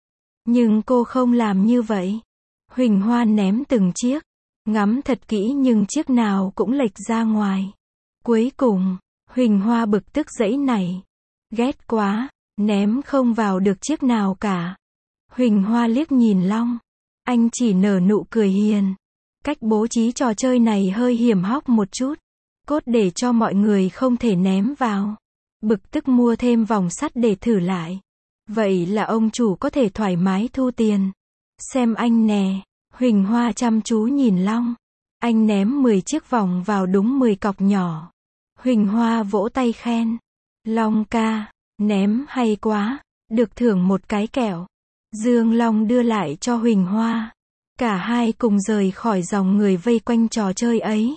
Nhưng cô không làm như vậy. Huỳnh Hoa ném từng chiếc. Ngắm thật kỹ nhưng chiếc nào cũng lệch ra ngoài. Cuối cùng, Huỳnh Hoa bực tức giãy nảy. Ghét quá, ném không vào được chiếc nào cả. Huỳnh Hoa liếc nhìn Long. Anh chỉ nở nụ cười hiền. Cách bố trí trò chơi này hơi hiểm hóc một chút. Cốt để cho mọi người không thể ném vào. Bực tức mua thêm vòng sắt để thử lại. Vậy là ông chủ có thể thoải mái thu tiền. Xem anh nè. Huỳnh Hoa chăm chú nhìn Long. Anh ném 10 chiếc vòng vào đúng 10 cọc nhỏ. Huỳnh Hoa vỗ tay khen. Long ca, ném hay quá, được thưởng một cái kẹo. Dương Long đưa lại cho Huỳnh Hoa. Cả hai cùng rời khỏi dòng người vây quanh trò chơi ấy.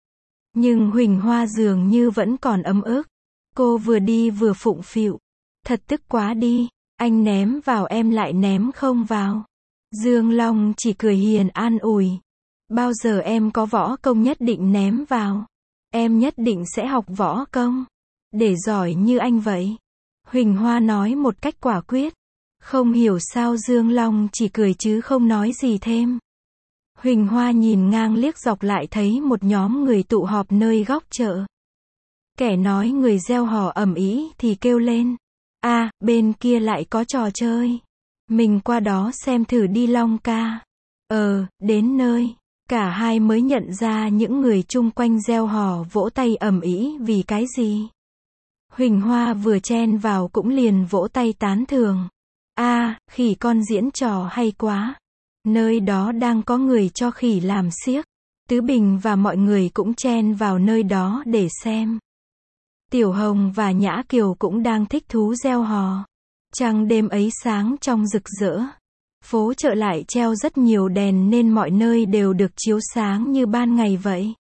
Nhưng Huỳnh Hoa dường như vẫn còn ấm ức. Cô vừa đi vừa phụng phịu. Thật tức quá đi, anh ném vào em lại ném không vào. Dương Long chỉ cười hiền an ủi. Bao giờ em có võ công nhất định ném vào. Em nhất định sẽ học võ công. Để giỏi như anh vậy. Huỳnh Hoa nói một cách quả quyết. Không hiểu sao Dương Long chỉ cười chứ không nói gì thêm. Huỳnh Hoa nhìn ngang liếc dọc lại thấy một nhóm người tụ họp nơi góc chợ. Kẻ nói người reo hò ầm ĩ thì kêu lên. À, bên kia lại có trò chơi. Mình qua đó xem thử đi Long ca. Đến nơi. Cả hai mới nhận ra những người chung quanh reo hò vỗ tay ầm ĩ vì cái gì. Huỳnh Hoa vừa chen vào cũng liền vỗ tay tán thưởng. À, khỉ con diễn trò hay quá. Nơi đó đang có người cho khỉ làm xiếc. Tứ Bình và mọi người cũng chen vào nơi đó để xem. Tiểu Hồng và Nhã Kiều cũng đang thích thú reo hò. Trăng đêm ấy sáng trong rực rỡ. Phố chợ lại treo rất nhiều đèn nên mọi nơi đều được chiếu sáng như ban ngày vậy.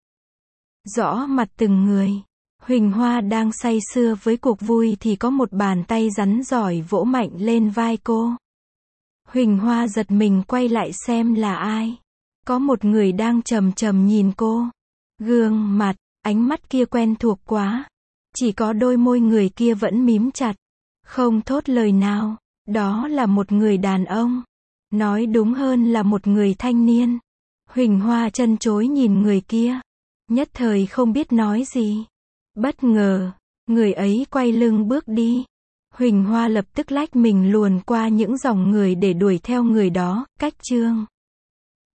Rõ mặt từng người. Huỳnh Hoa đang say sưa với cuộc vui thì có một bàn tay rắn giỏi vỗ mạnh lên vai cô. Huỳnh Hoa giật mình quay lại xem là ai. Có một người đang trầm trầm nhìn cô. Gương mặt, ánh mắt kia quen thuộc quá. Chỉ có đôi môi người kia vẫn mím chặt. Không thốt lời nào. Đó là một người đàn ông. Nói đúng hơn là một người thanh niên. Huỳnh Hoa chân chối nhìn người kia. Nhất thời không biết nói gì. Bất ngờ, người ấy quay lưng bước đi. Huỳnh Hoa lập tức lách mình luồn qua những dòng người để đuổi theo người đó, cách Trương